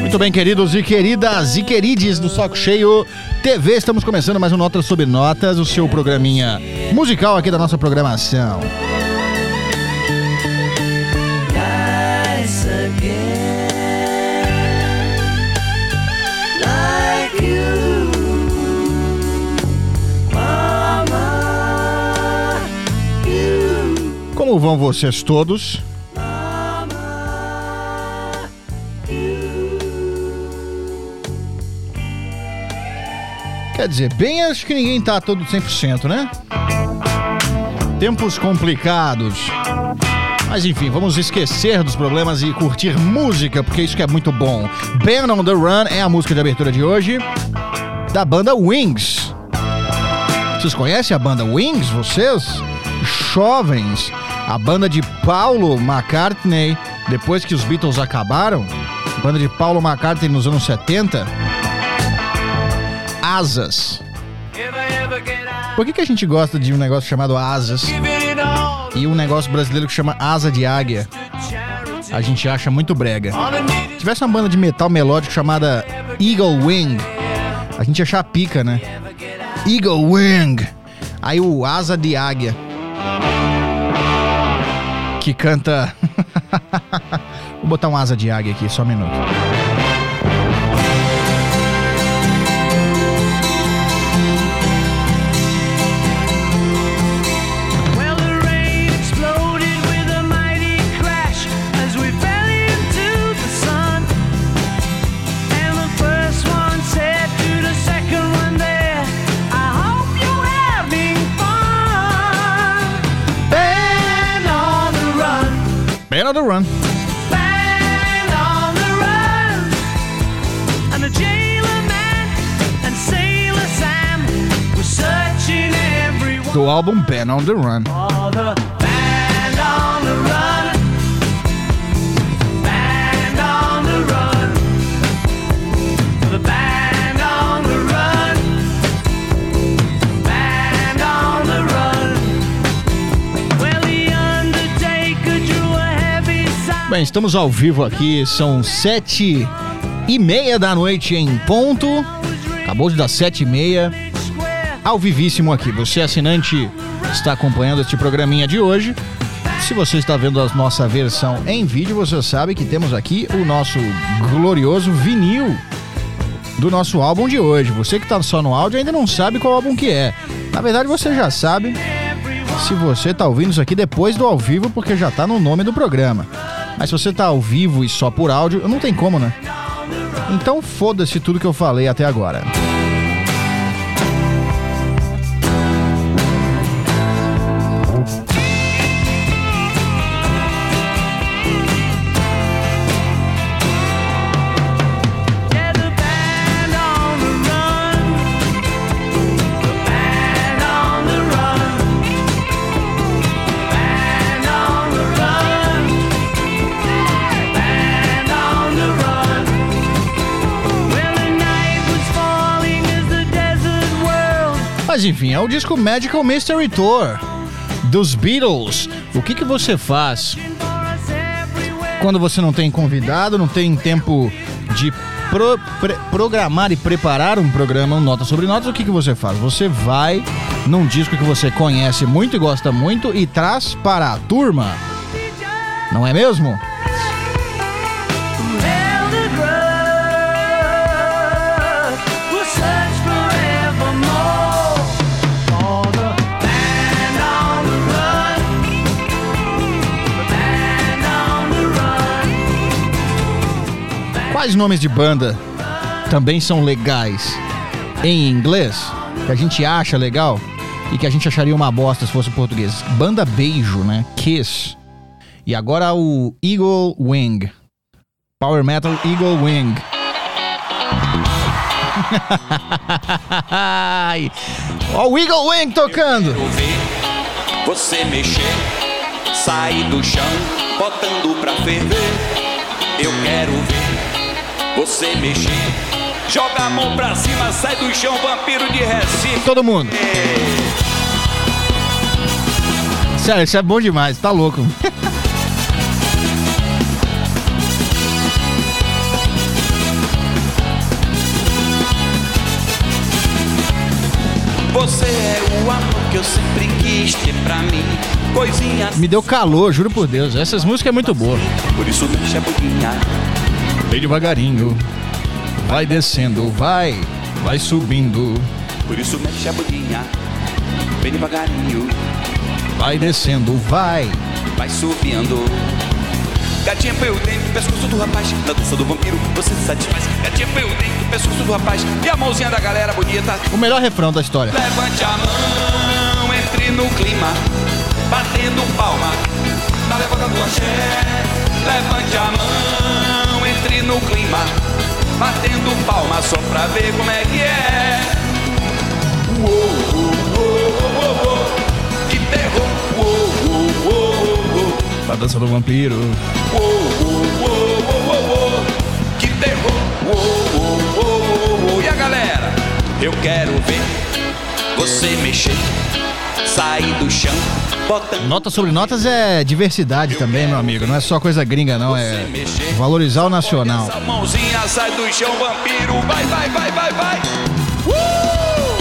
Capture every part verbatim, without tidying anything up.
Muito bem, queridos e queridas e querides do Saco Cheio T V, estamos começando mais um Notas sobre Notas, o seu programinha musical aqui da nossa programação. Como vão vocês todos? Quer dizer, bem, acho que ninguém tá todo cem por cento, né? Tempos complicados. Mas enfim, vamos esquecer dos problemas e curtir música, porque isso que é muito bom. Band on the Run é a música de abertura de hoje, da banda Wings. Vocês conhecem a banda Wings, vocês? Jovens. A banda de Paulo McCartney, depois que os Beatles acabaram. A banda de Paulo McCartney nos anos setenta. Asas. Por que que a gente gosta de um negócio chamado Asas e um negócio brasileiro que chama Asa de Águia? A gente acha muito brega. Se tivesse uma banda de metal melódico chamada Eagle Wing, a gente ia achar pica, né? Eagle Wing. Aí o Asa de Águia, que canta... Vou botar um Asa de Águia aqui, só um minuto. Band on the Run. Band on the run. And the jailer man and Sailor Sam were searching everywhere. Do álbum Band on the Run. For the band on the run. Band on the run. For the band on the run. Band on the run. Well, the Undertaker drew a Bem, estamos ao vivo aqui, são sete e meia da noite em ponto. Acabou de dar sete e meia, ao vivíssimo aqui. Você, assinante, está acompanhando este programinha de hoje. Se você está vendo a nossa versão em vídeo, você sabe que temos aqui o nosso glorioso vinil do nosso álbum de hoje. Você que está só no áudio ainda não sabe qual álbum que é. Na verdade, você já sabe se você está ouvindo isso aqui depois do ao vivo, porque já está no nome do programa. Mas se você tá ao vivo e só por áudio, não tem como, né? Então foda-se tudo que eu falei até agora. Mas enfim, é o disco Magical Mystery Tour dos Beatles. O que que você faz quando você não tem convidado, não tem tempo de pro, pre, programar e preparar um programa, um Notas sobre Notas? O que que você faz? Você vai num disco que você conhece muito e gosta muito e traz para a turma, não é mesmo? Quais nomes de banda também são legais em inglês, que a gente acha legal e que a gente acharia uma bosta se fosse português? Banda Beijo, né? Kiss. E agora o Eagle Wing. Power Metal Eagle Wing. Ó o Eagle Wing tocando. Quero ver você mexer, sair do chão, botando pra ferver. Eu quero ver você mexer, joga a mão pra cima, sai do chão, vampiro de Recife. Todo mundo. Sério, isso é bom demais, tá louco. Você é o amor que eu sempre quis ter pra mim. Coisinhas. Me deu calor, juro por Deus. Essas músicas é muito boa. Por isso mexe a bundinha. Bem devagarinho. Vai descendo, vai, vai subindo. Por isso mexe a bundinha. Bem devagarinho. Vai descendo, vai. Vai subindo. Gatinha foi o dentro do pescoço do rapaz. Na dança do vampiro você se satisfaz. Gatinha foi o dentro do pescoço do rapaz. E a mãozinha da galera bonita. O melhor refrão da história. Levante a mão, entre no clima, batendo palma na levada do axé. Levante a mão, entre no clima, batendo palma só pra ver como é que é. Uou, uou, uou, uou, uou. Que terror. Uou, uou, uou, uou. A dança do vampiro. Uou, uou, uou, uou, uou. Que terror. Uou, uou, uou, uou. E a galera? Eu quero ver você mexer, sair do chão, botando. Notas sobre notas é diversidade também, meu amigo. Não é só coisa gringa, não. É valorizar o nacional. Essa mãozinha sai do chão, vampiro. Vai, vai, vai, vai, vai. Uh!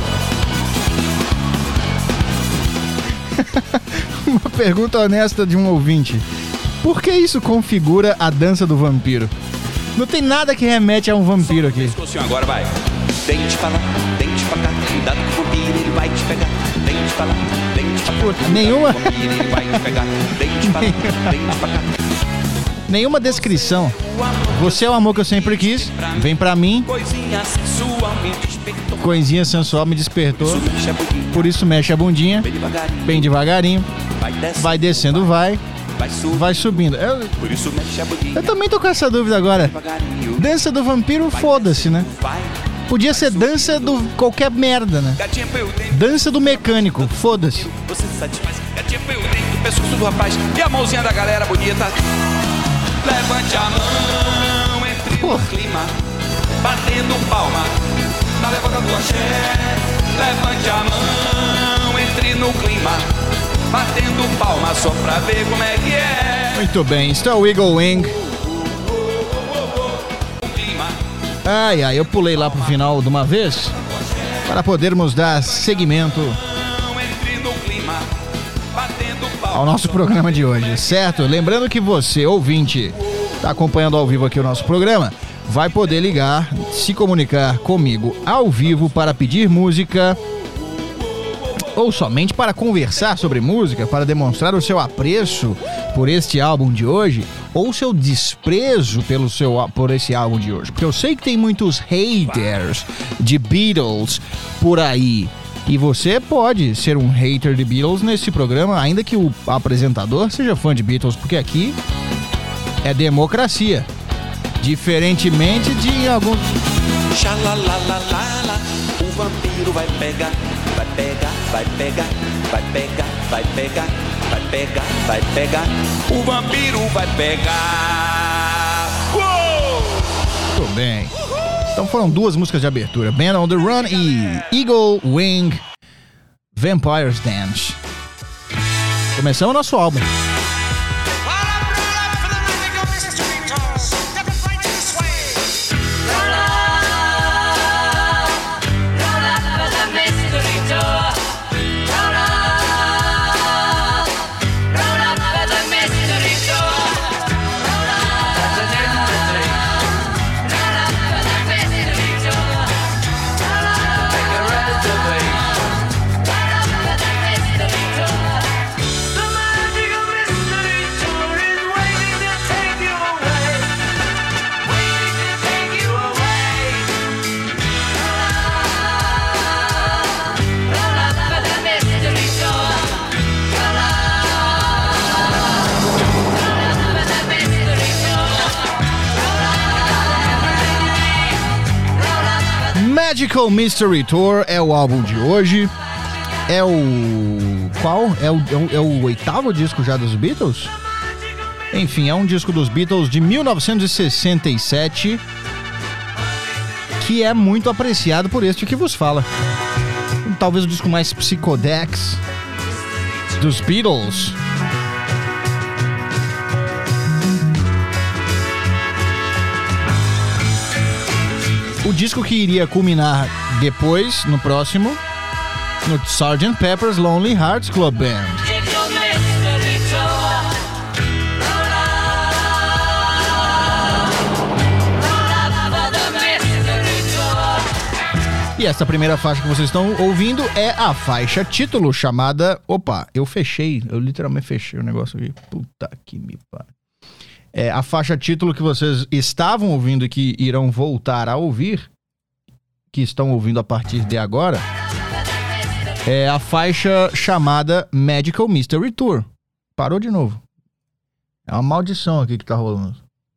Uma pergunta honesta de um ouvinte. Por que isso configura a dança do vampiro? Não tem nada que remete a um vampiro aqui. Pescocinho agora, vai. Dente pra lá, dente pra cá. Cuidado com o vampiro, ele vai te pegar. Dente pra lá, dente pra cá. Puta, nenhuma... Cuidado com o vampiro, ele vai te pegar. Dente pra lá, dente pra cá. Nenhuma descrição. Você é o amor que eu sempre quis. Vem pra mim. Coisinha sensual me despertou. Coisinha sensual me despertou. Isso mexe a bundinha. Por isso mexe a bundinha. Bem devagarinho. Bem devagarinho. Vai descendo, Vai descendo, vai. vai subindo. Vai subindo. Eu, Por isso mexe a bundinha. eu também tô com essa dúvida agora. Devagarinho. Dança do vampiro, foda-se, né? Vai. Podia ser dança do qualquer merda, né? Gatinha foi o dente. Dança do mecânico, foda-se. Você se satisfaz. Gatinha foi o dente do pescoço do rapaz. E a mãozinha da galera bonita. Levante a mão, entre no Porra. clima, batendo palma na levada do axé. Levante a mão, entre no clima, batendo palma só pra ver como é que é. Muito bem, está o Eagle Wing. O clima. Ai, ai, eu pulei lá pro final de uma vez para podermos dar seguimento Entre no clima, batendo palma ao nosso programa de hoje, certo? Lembrando que você, ouvinte, está acompanhando ao vivo aqui o nosso programa, vai poder ligar, se comunicar comigo ao vivo para pedir música ou somente para conversar sobre música, para demonstrar o seu apreço por este álbum de hoje ou o seu desprezo pelo seu, por esse álbum de hoje. Porque eu sei que tem muitos haters de Beatles por aí. E você pode ser um hater de Beatles nesse programa, ainda que o apresentador seja fã de Beatles, porque aqui é democracia. Diferentemente de alguns... Xalalalala, o vampiro vai pegar, vai pegar, vai pegar, vai pegar, vai pegar, vai pegar, vai pegar. O vampiro vai pegar. Uou! Tudo bem. Então foram duas músicas de abertura, Band on the Run e Eagle Wing, Vampire's Dance. Começamos o nosso álbum. Magical Mystery Tour é o álbum de hoje. É o... Qual? É o, é o, é o oitavo disco já dos Beatles? Enfim, é um disco dos Beatles de mil novecentos e sessenta e sete que é muito apreciado por este que vos fala. Talvez o disco mais psicodex dos Beatles. O disco que iria culminar depois, no próximo, no sergeant Pepper's Lonely Hearts Club Band. E essa primeira faixa que vocês estão ouvindo é a faixa título chamada... Opa, eu fechei, eu literalmente fechei o negócio aqui. Puta que me pariu. É a faixa título que vocês estavam ouvindo e que irão voltar a ouvir, que estão ouvindo a partir de agora, é a faixa chamada Magical Mystery Tour. Parou de novo. É uma maldição aqui que tá rolando.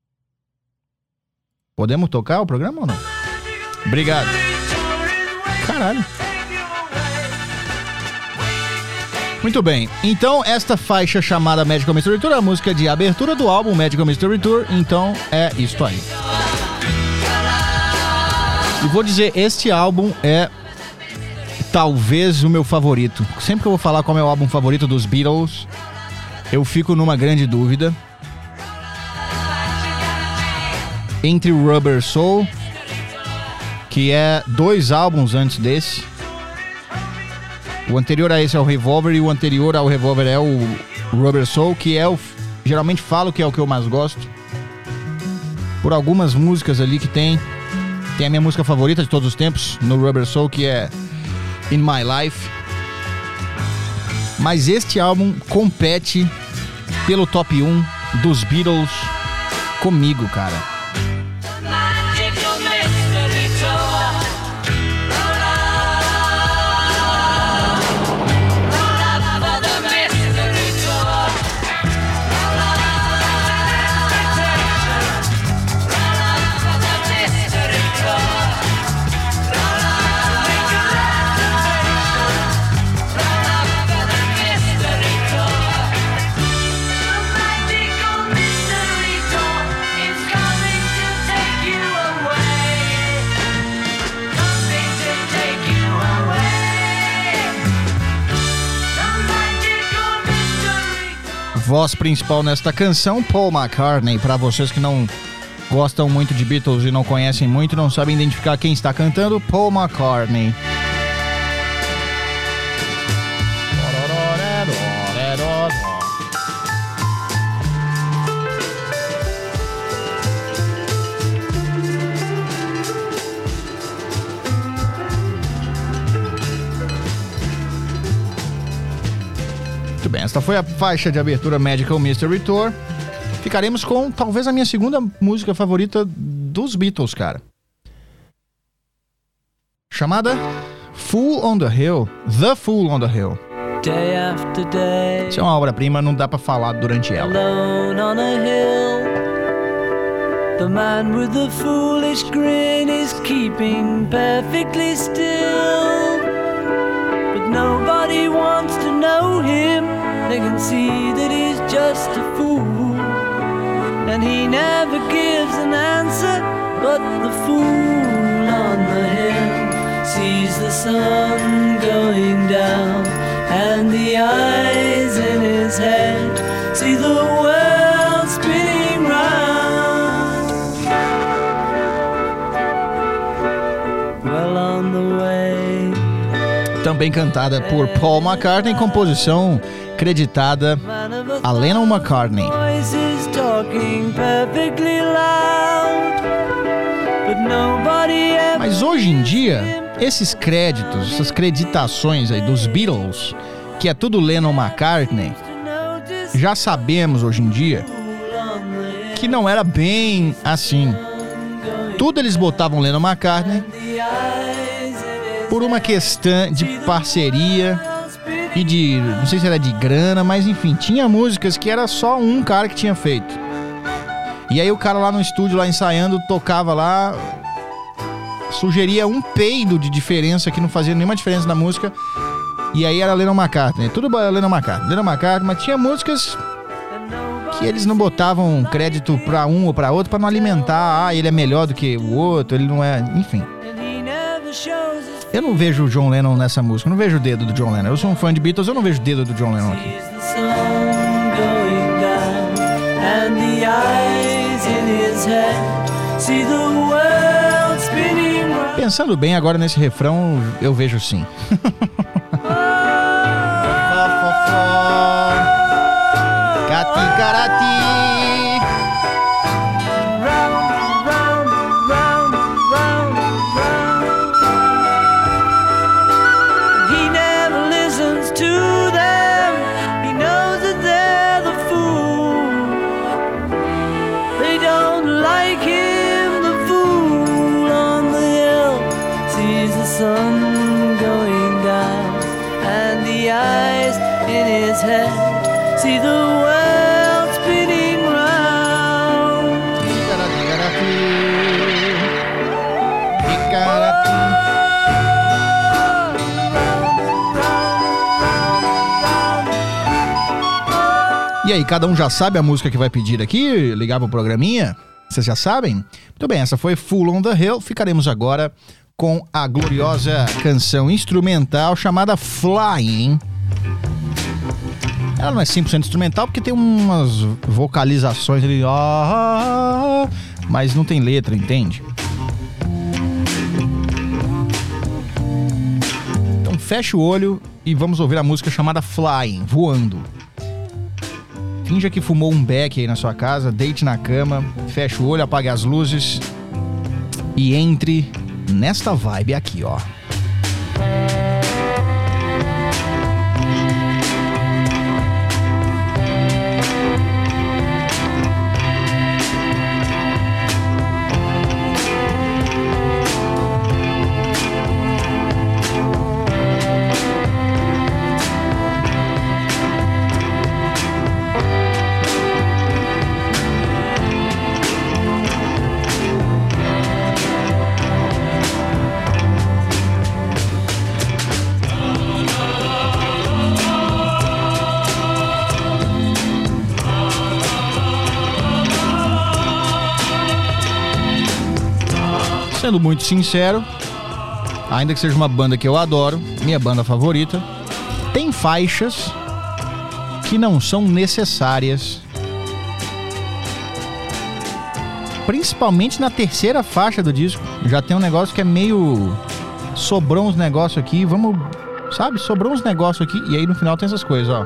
Podemos tocar o programa ou não? Obrigado. Caralho. Muito bem, então esta faixa chamada Magical Mystery Tour é a música de abertura do álbum Magical Mystery Tour, então é isto aí. E vou dizer, este álbum é talvez o meu favorito. Sempre que eu vou falar qual é o álbum favorito dos Beatles, eu fico numa grande dúvida entre o Rubber Soul, que é dois álbuns antes desse. O anterior a esse é o Revolver e o anterior ao Revolver é o Rubber Soul, que é o... geralmente falo que é o que eu mais gosto. Por algumas músicas ali que tem. Tem a minha música favorita de todos os tempos no Rubber Soul, que é In My Life. Mas este álbum compete pelo top um dos Beatles comigo, cara. Voz principal nesta canção, Paul McCartney. Para vocês que não gostam muito de Beatles e não conhecem muito, não sabem identificar quem está cantando, Paul McCartney. Bem, esta foi a faixa de abertura Magical Mystery Tour. Ficaremos com talvez a minha segunda música favorita dos Beatles, cara. Chamada Fool on the Hill. The Fool on the Hill. Day after day, isso é uma obra-prima, não dá pra falar durante ela. Alone on a hill, the man with the foolish grin is keeping perfectly still. But nobody wants to know him. They can see that he's just a fool, and he never gives an answer. But the fool on the hill sees the sun going down, and the eyes in his head see the world spinning round. Well on the way. Também cantada por Paul McCartney, composição creditada a Lennon McCartney. Mas hoje em dia, esses créditos, essas creditações aí dos Beatles, que é tudo Lennon McCartney, já sabemos hoje em dia que não era bem assim. Tudo eles botavam Lennon McCartney por uma questão de parceria e de, não sei se era de grana, mas enfim, tinha músicas que era só um cara que tinha feito. E aí o cara lá no estúdio, lá ensaiando, tocava lá, sugeria um peido de diferença que não fazia nenhuma diferença na música. E aí era Lennon McCartney, tudo era Lennon McCartney, Lennon McCartney, mas tinha músicas que eles não botavam crédito pra um ou pra outro pra não alimentar, ah, ele é melhor do que o outro, ele não é, enfim. Eu não vejo o John Lennon nessa música, eu não vejo o dedo do John Lennon. Eu sou um fã de Beatles, eu não vejo o dedo do John Lennon aqui. Pensando bem agora nesse refrão, eu vejo sim. Cati, carati. See the world spinning round. E aí, cada um já sabe a música que vai pedir aqui? Ligar pro programinha? Vocês já sabem? Muito bem, essa foi Fool on the Hill. Ficaremos agora com a gloriosa canção instrumental chamada Flying. Ela não é cem por cento instrumental porque tem umas vocalizações ali, ah, mas não tem letra, entende? Então fecha o olho e vamos ouvir a música chamada Flying, voando. Finja que fumou um beck aí na sua casa, deite na cama, fecha o olho, apague as luzes e entre nesta vibe aqui, ó. Sendo muito sincero, ainda que seja uma banda que eu adoro, minha banda favorita, tem faixas que não são necessárias. Principalmente na terceira faixa do disco. Já tem um negócio que é meio... Sobrou uns negócios aqui, vamos... Sabe? Sobrou uns negócios aqui e aí no final tem essas coisas, ó.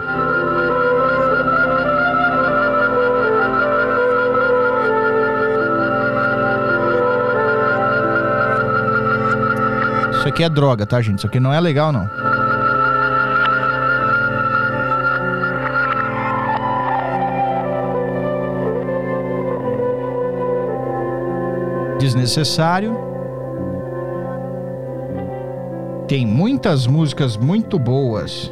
Isso aqui é droga, tá, gente? Isso aqui não é legal, não. Desnecessário. Tem muitas músicas muito boas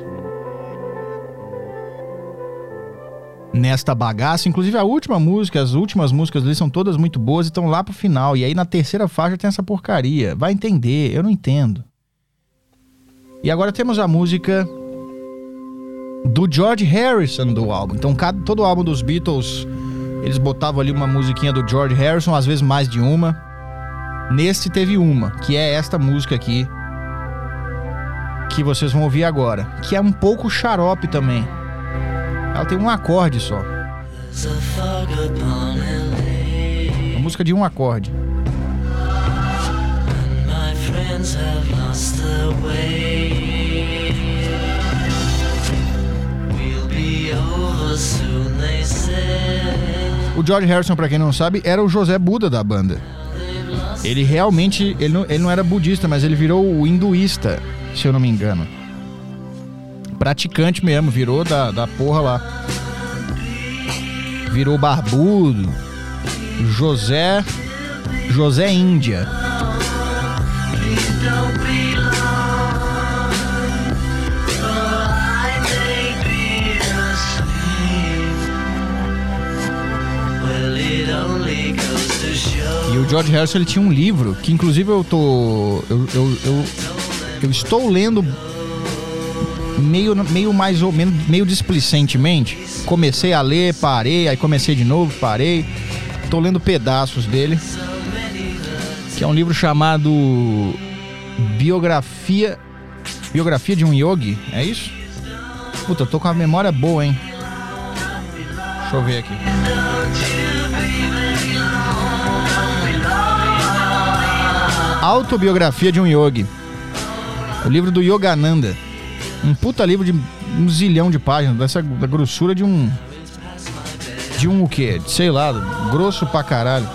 nesta bagaça, inclusive a última música, as últimas músicas ali são todas muito boas e estão lá pro final. E aí na terceira faixa tem essa porcaria. Vai entender, eu não entendo. E agora temos a música do George Harrison do álbum. Então cada, todo o álbum dos Beatles, eles botavam ali uma musiquinha do George Harrison, às vezes mais de uma. Nesse teve uma, que é esta música aqui, que vocês vão ouvir agora, que é um pouco xarope também. Ela tem um acorde só. Uma música de um acorde. O George Harrison, pra quem não sabe, era o José Buda da banda. Ele realmente, ele não, ele não era budista, mas ele virou o hinduísta, se eu não me engano. Praticante mesmo, virou da, da porra lá. Virou barbudo. José... José Índia. E o George Harrison, ele tinha um livro que inclusive eu tô... Eu, eu, eu, eu estou lendo... Meio, meio mais ou menos, meio displicentemente. Comecei a ler, parei, aí comecei de novo, parei. Tô lendo pedaços dele. Que é um livro chamado Biografia Biografia de um Yogi, é isso? Puta, eu tô com a memória boa, hein? Deixa eu ver aqui. Autobiografia de um Yogi. O livro do Yogananda. Um puta livro de um zilhão de páginas, dessa, da grossura de um... De um o quê? Sei lá, grosso pra caralho.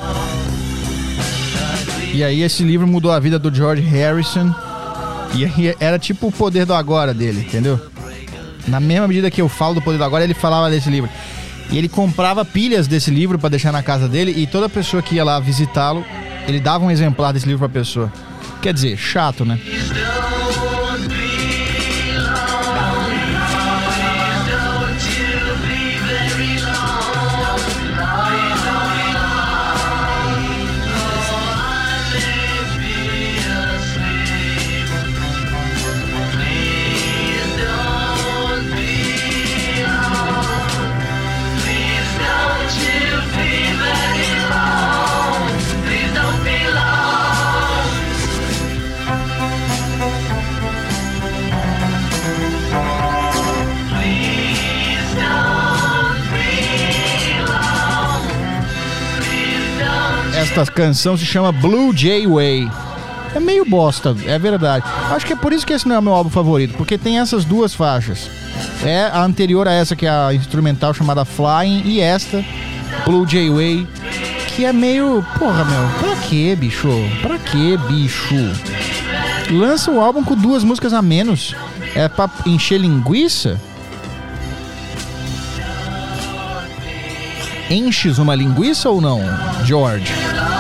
E aí esse livro mudou a vida do George Harrison. E aí era tipo o poder do agora dele, entendeu? Na mesma medida que eu falo do poder do agora, ele falava desse livro. E ele comprava pilhas desse livro pra deixar na casa dele. E toda pessoa que ia lá visitá-lo, ele dava um exemplar desse livro pra pessoa. Quer dizer, chato, né? Esta canção se chama Blue Jay Way. É meio bosta, é verdade. Acho que é por isso que esse não é o meu álbum favorito, porque tem essas duas faixas. É a anterior a essa, que é a instrumental chamada Flying, e esta, Blue Jay Way, que é meio... Porra, meu, pra que, bicho? Pra que, bicho? Lança o álbum com duas músicas a menos. É pra encher linguiça? Enches uma linguiça ou não, George?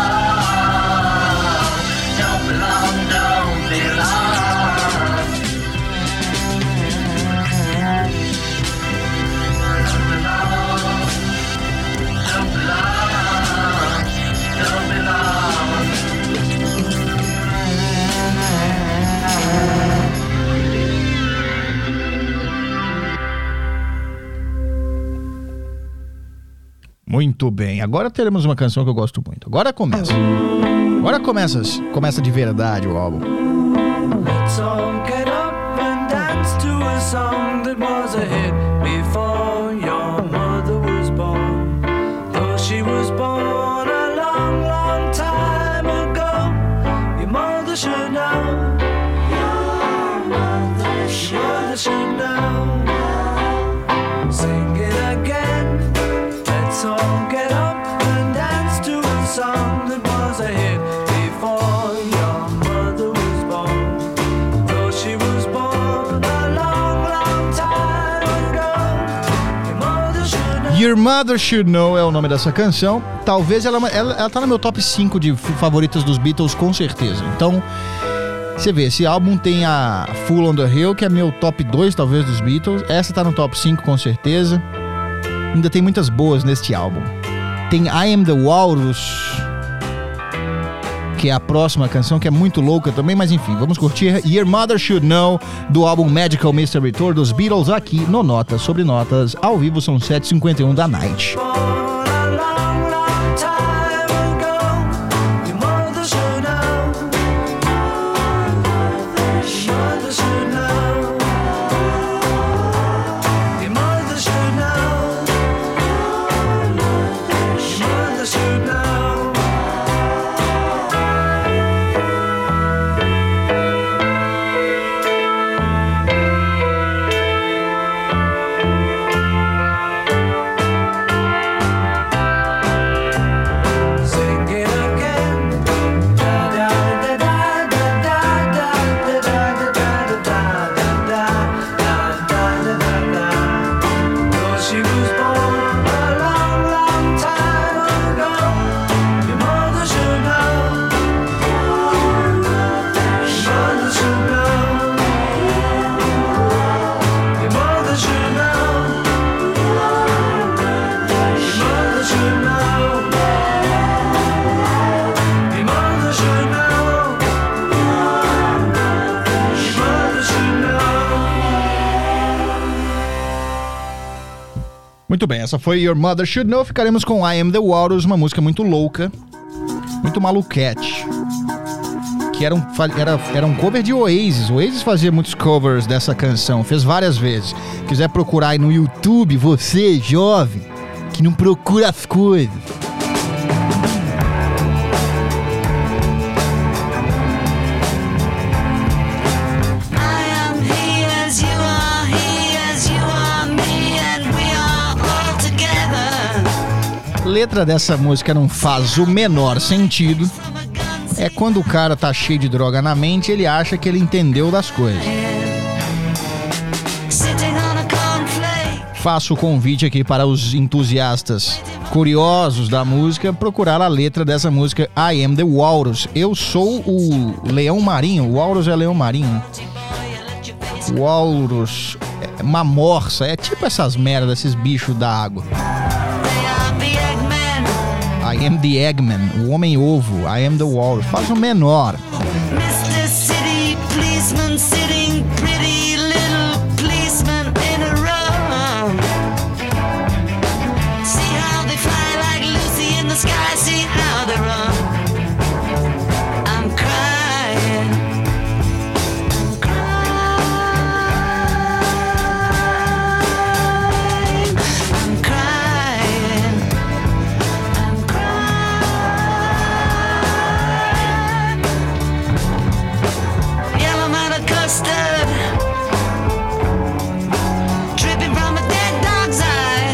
Muito bem, agora teremos uma canção que eu gosto muito. Agora começa. Agora começa, começa de verdade o álbum. Let's all get up and dance to a song that was a hit before your mother was born. Though she was born a long, long time ago, your mother should know. Your mother should, your mother should know. Sing it again. Let's all get up and dance to a song that was a hit before your mother was born. Though she was born a long, long time ago, your mother should know. Your Mother Should Know é o nome dessa canção. Talvez ela, ela, ela tá no meu top cinco de favoritas dos Beatles, com certeza. Então, você vê, esse álbum tem a Fool on the Hill, que é meu top dois, talvez, dos Beatles. Essa tá no top cinco, com certeza. Ainda tem muitas boas neste álbum. Tem I Am The Walrus, que é a próxima canção, que é muito louca também, mas enfim, vamos curtir Your Mother Should Know, do álbum Magical Mystery Tour dos Beatles, aqui no Notas sobre Notas, ao vivo, são sete e cinquenta e um da night. Muito bem, essa foi Your Mother Should Know. Ficaremos com I Am The Walrus, uma música muito louca, muito maluquete, que era um, era, era um cover de Oasis. Oasis fazia muitos covers dessa canção, fez várias vezes. Quiser procurar aí no YouTube, você jovem, que não procura as coisas. I am here as you are. letra dessa música não faz o menor sentido é quando o cara tá cheio de droga na mente, ele acha que ele entendeu das coisas. Faço o convite aqui para os entusiastas curiosos da música procurar a letra dessa música I Am The Walrus. Eu sou o leão marinho. O Walrus é leão marinho. Walrus é uma morsa. É tipo essas merdas, esses bichos da água. I am the Eggman, o homem ovo. I am the Walrus. Faz o menor. mister City Policeman sitting pretty little policeman in a row. See how they fly like Lucy in the sky, see how they run. I'm crying, I'm crying, I'm crying, I'm crying. Yellow matter custard dripping from a dead dog's eye.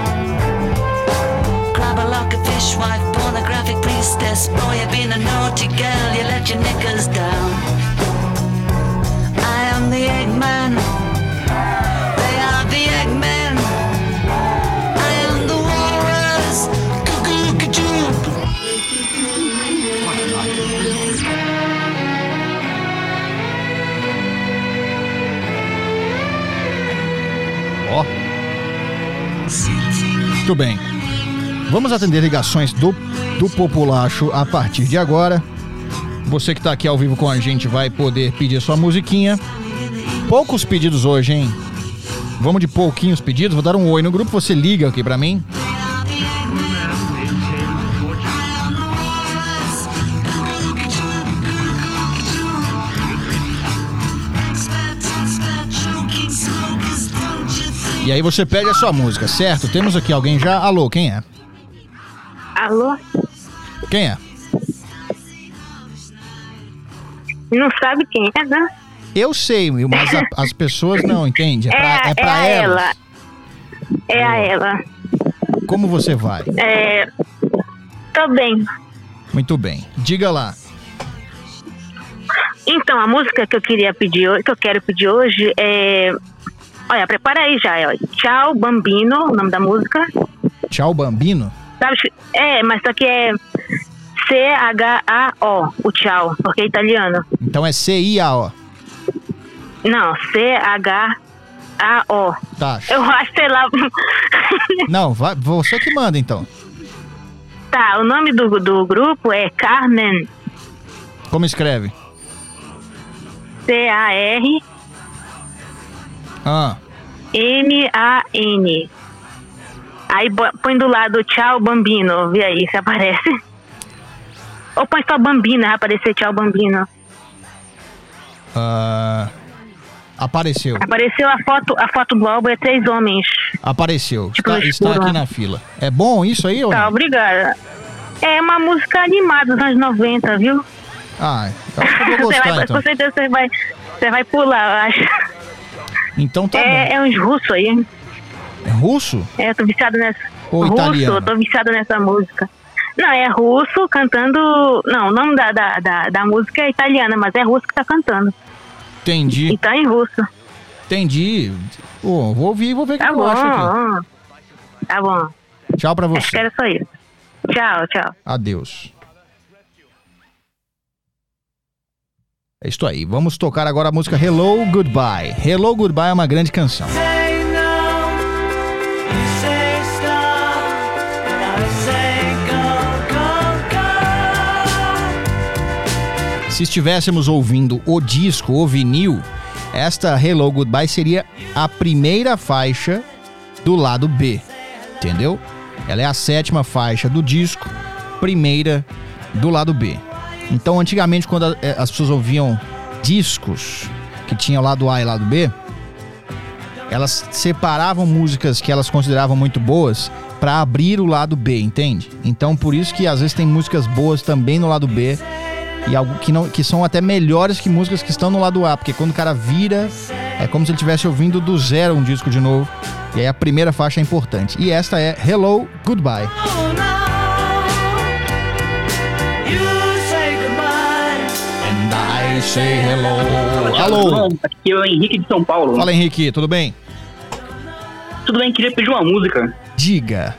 Grab a lock of fishwife, pornographic priestess. Boy, you've been a naughty girl, you let your knickers down. I am the Eggman. They are the Eggmen. I am the walrus. Cuckoo-cuckoo. Ó. Muito bem. Vamos atender ligações do, do populacho a partir de agora. Você que tá aqui ao vivo com a gente vai poder pedir sua musiquinha. Poucos pedidos hoje, hein? Vamos de pouquinhos pedidos. Vou dar um oi no grupo, você liga aqui pra mim. E aí você pede a sua música, certo? Temos aqui alguém já. Alô, quem é? Alô? Quem é? Não sabe quem é, né? Eu sei, mas a- as pessoas não, entende? É pra, É, é pra é a elas. ela. É a ela. Como você vai? É... Tô bem. Muito bem. Diga lá. Então, a música que eu queria pedir hoje, que eu quero pedir hoje é... Olha, prepara aí já, ó. Tchau, Bambino, o nome da música. Tchau, Bambino? Sabe? É, mas só que é C H A O, o tchau, porque é italiano. Então é C I A O. Não, C H A O. Tá. Eu acho, sei lá. Não, vai, você que manda então. Tá, o nome do, do grupo é Carmen. Como escreve? C A R Ah, M A N. Aí bo- põe do lado tchau, Bambino. Vê aí se aparece. Ou põe só Bambino, vai aparecer tchau, Bambino. ah, apareceu. Apareceu a foto, a foto do álbum é três homens. Apareceu. Tipo, Está, no está escuro, aqui né? na fila. É bom isso aí ou Tá, não? obrigada. É uma música animada dos anos noventa, viu? Ah, eu acho que eu vou Você gostar vai, então. com certeza você vai, você vai pular, eu acho. Então tá É, bom. é uns russos aí. É russo? É, eu tô viciado nessa. Ou russo, italiano? eu tô viciado nessa música. Não, é russo cantando. Não, o nome da, da, da, da música é italiana, mas é russo que tá cantando. Entendi. E tá em russo. Entendi. Pô, vou ouvir e vou ver o que Tá eu bom. acho aqui. Tá bom. Tchau pra Acho que você. era só isso. Tchau, tchau. Adeus. É isso aí. Vamos tocar agora a música Hello Goodbye. Hello Goodbye é uma grande canção. Say no, you say stop, and I say go, go, go. Se estivéssemos ouvindo o disco, o vinil, esta Hello Goodbye seria a primeira faixa do lado B. Entendeu? Ela é a sétima faixa do disco, primeira do lado B. Então, antigamente, quando a- eh, as pessoas ouviam discos que tinham lado A e lado B, elas separavam músicas que elas consideravam muito boas para abrir o lado B, entende? Então, por isso que às vezes tem músicas boas também no lado B e algo que, não, que são até melhores que músicas que estão no lado A, porque quando o cara vira, é como se ele estivesse ouvindo do zero um disco de novo. E aí a primeira faixa é importante. E esta é Hello Goodbye. Oh, no. I say hello. Alô. Aqui é o Henrique de São Paulo. Fala, Henrique, tudo bem? Tudo bem, queria pedir uma música. Diga.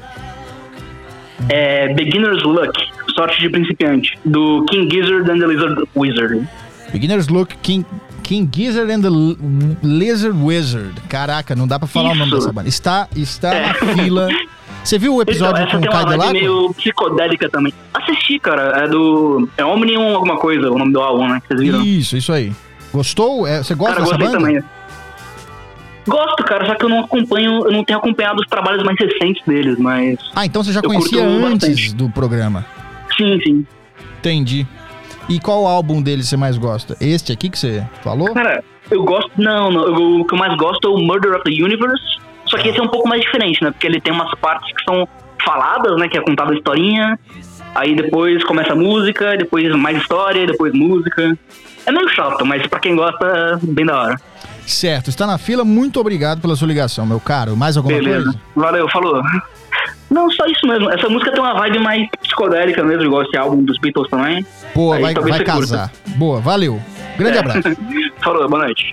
É Beginner's Luck, Sorte de Principiante, do King Gizzard and the Lizard Wizard. Beginner's Luck, King, King Gizzard and the L- Lizard Wizard. Caraca, não dá pra falar Isso. o nome dessa banda. Está, está É. na fila. Você viu o episódio Então, essa com tem o Kai uma vibe Delaco? meio psicodélica também. Assisti, cara, é do... É Omnium alguma coisa, o nome do álbum, né, vocês viram? Isso, isso aí. Gostou? É, você gosta Cara, dessa gostei banda? também. Gosto, cara, só que eu não acompanho, eu não tenho acompanhado os trabalhos mais recentes deles, mas... Ah, então você já Eu conhecia curto antes bastante. do programa. Sim, sim. Entendi. E qual álbum deles você mais gosta? Este aqui que você falou? Cara, eu gosto... Não, não, eu- o que eu mais gosto é o Murder of the Universe, só que esse é um pouco mais diferente, né? Porque ele tem umas partes que são faladas, né? Que é contada a historinha, aí depois começa a música, depois mais história, depois música. É meio chato, mas pra quem gosta, é bem da hora. Certo, está na fila. Muito obrigado pela sua ligação, meu caro. Mais alguma Beleza. coisa? Valeu, falou. Não, só isso mesmo. Essa música tem uma vibe mais psicodélica mesmo, igual esse álbum dos Beatles também. Boa, Aí vai, talvez vai você curta. casar. Boa, valeu. Grande É. abraço. Falou, boa noite.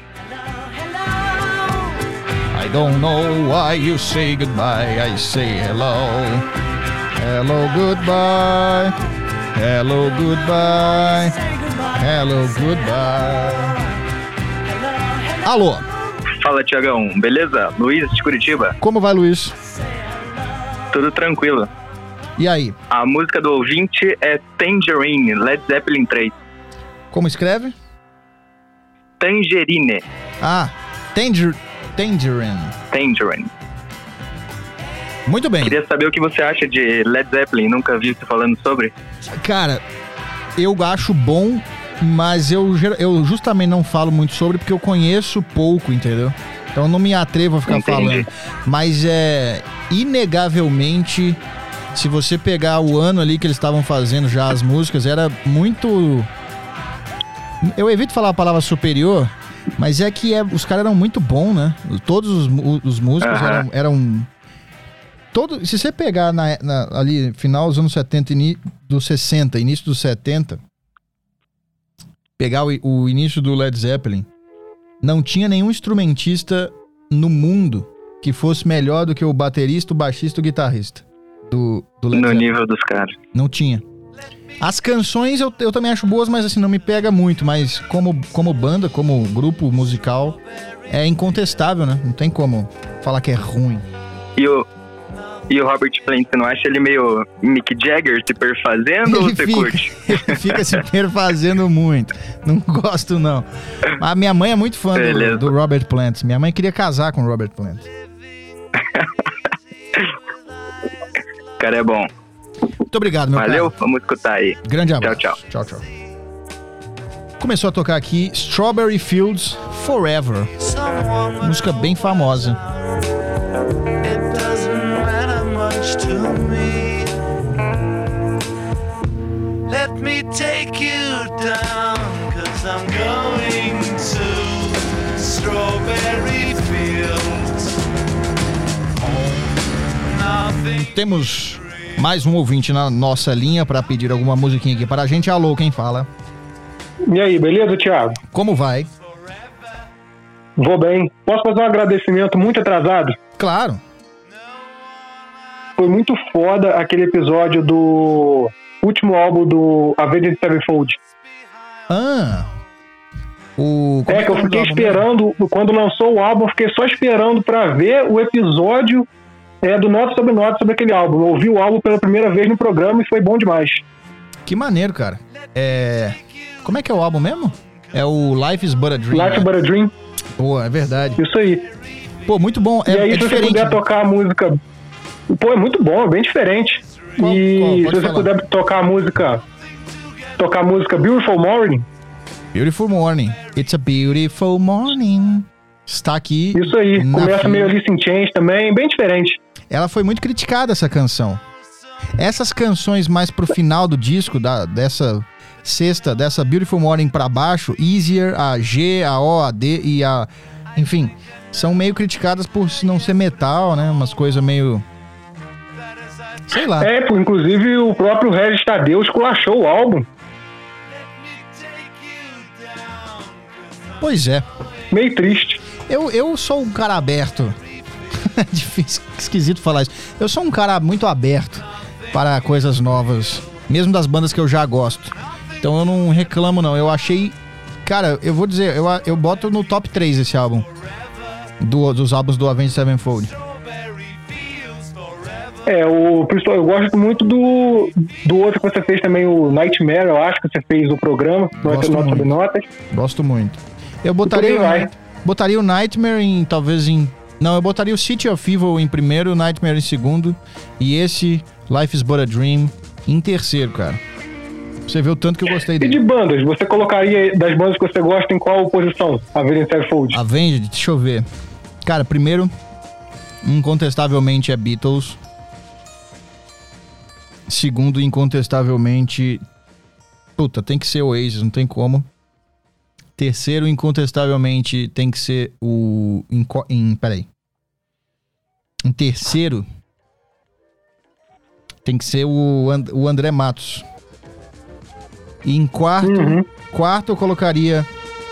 I don't know why you say goodbye, I say hello. Hello, goodbye. Hello, goodbye. Hello, goodbye. Alô, Fala, Tiagão, beleza? Luiz de Curitiba, como vai, Luiz? tudo tranquilo. E aí, A música do ouvinte é Tangerine, Led Zeppelin três. como escreve? Tangerine, Ah, Tanger, Tangerine. Tangerine. Muito bem. Queria saber o que você acha de Led Zeppelin, nunca vi você falando sobre. Cara, eu acho bom, mas eu, ger- eu justamente não falo muito sobre porque eu conheço pouco, entendeu? Então eu não me atrevo a ficar Entendi. falando. Mas é inegavelmente, se você pegar o ano ali que eles estavam fazendo já as músicas, era muito... Eu evito falar a palavra superior, mas é que é- os caras eram muito bons, né? Todos os, mu- os músicos Aham. eram... eram todo, se você pegar na, na- ali, final dos anos setenta, ini, dos sessenta, início dos setenta, pegar o, o início do Led Zeppelin, não tinha nenhum instrumentista no mundo que fosse melhor do que o baterista, o baixista e o guitarrista do, do Led No Zeppelin. nível dos caras. Não tinha. As canções eu, eu também acho boas, mas assim, não me pega muito. Mas como, como banda, como grupo musical, é incontestável, né? Não tem como falar que é ruim. E o, e o Robert Plant, você não acha ele meio Mick Jagger se perfazendo ou Ele você fica, curte? ele fica se perfazendo muito. Não gosto, não. A minha mãe é muito fã do, Beleza. do Robert Plant. Minha mãe queria casar com o Robert Plant. O cara é bom. Muito obrigado, meu Valeu, cara. vamos escutar aí. Grande abraço. Tchau, Tchau, tchau. Começou a tocar aqui Strawberry Fields Forever. Música bem famosa. It doesn't matter much to me. Let me take you down, 'cause I'm going to Strawberry Fields. Nothing. Temos mais um ouvinte na nossa linha para pedir alguma musiquinha aqui para a gente. Alô, quem fala? E aí, beleza, Thiago? Como vai? Vou bem. Posso fazer um agradecimento muito atrasado? Claro. Foi muito foda aquele episódio do último álbum do Avenged Sevenfold. Ah. O, como É que eu o nome fiquei do álbum mesmo? esperando, quando lançou o álbum, eu fiquei só esperando pra ver o episódio é, do Nota sobre Nota sobre aquele álbum. Eu ouvi o álbum pela primeira vez no programa e foi bom demais. Que maneiro, cara. É... Como é que é o álbum mesmo? É o Life is But a Dream. Life né? But a Dream, Pô, é verdade. isso aí. Pô, muito bom. É, e aí, é se você diferente. puder né? tocar a música... Pô, é muito bom, é bem diferente. Qual- e qual? Pode se você falar. puder tocar a música... Tocar a música Beautiful Morning, Beautiful Morning. It's a beautiful morning. Está aqui. isso aí. na Começa fila. meio Alice in Chains também, bem diferente. Ela foi muito criticada, essa canção. Essas canções mais pro final do disco, da, dessa sexta, dessa Beautiful Morning pra baixo, Easier, a G, a O, a D e a... Enfim, são meio criticadas por não ser metal, né? Umas coisas meio... Sei lá. É, pô, inclusive o próprio Regis Tadeu esculachou o álbum. Pois é. Meio triste. Eu, eu sou um cara aberto. É difícil, esquisito falar isso. Eu sou um cara muito aberto para coisas novas, mesmo das bandas que eu já gosto. Então eu não reclamo, não. Eu achei... Cara, eu vou dizer, eu, eu boto no top três esse álbum. Do, dos álbuns do Avenged Sevenfold. É, o principal, eu gosto muito do, do outro que você fez também, o Nightmare, eu acho que você fez o programa, Gosto Notas sobre muito. Notas. Gosto muito. Eu botaria, E por aí o, botaria o Nightmare em, talvez em... Não, eu botaria o City of Evil em primeiro, o Nightmare em segundo, e esse, Life is But a Dream, em terceiro, cara. Você vê o tanto que eu gostei E dele. de bandas, você colocaria das bandas que você gosta em qual posição? Avenged Sevenfold. Avenged, deixa eu ver. Cara, primeiro, incontestavelmente é Beatles. Segundo, incontestavelmente... Puta, tem que ser Oasis, não tem como. Terceiro, incontestavelmente, tem que ser o... Em, em, peraí. Em terceiro, tem que ser o, And, o André Matos. E em quarto, Uhum. quarto eu colocaria...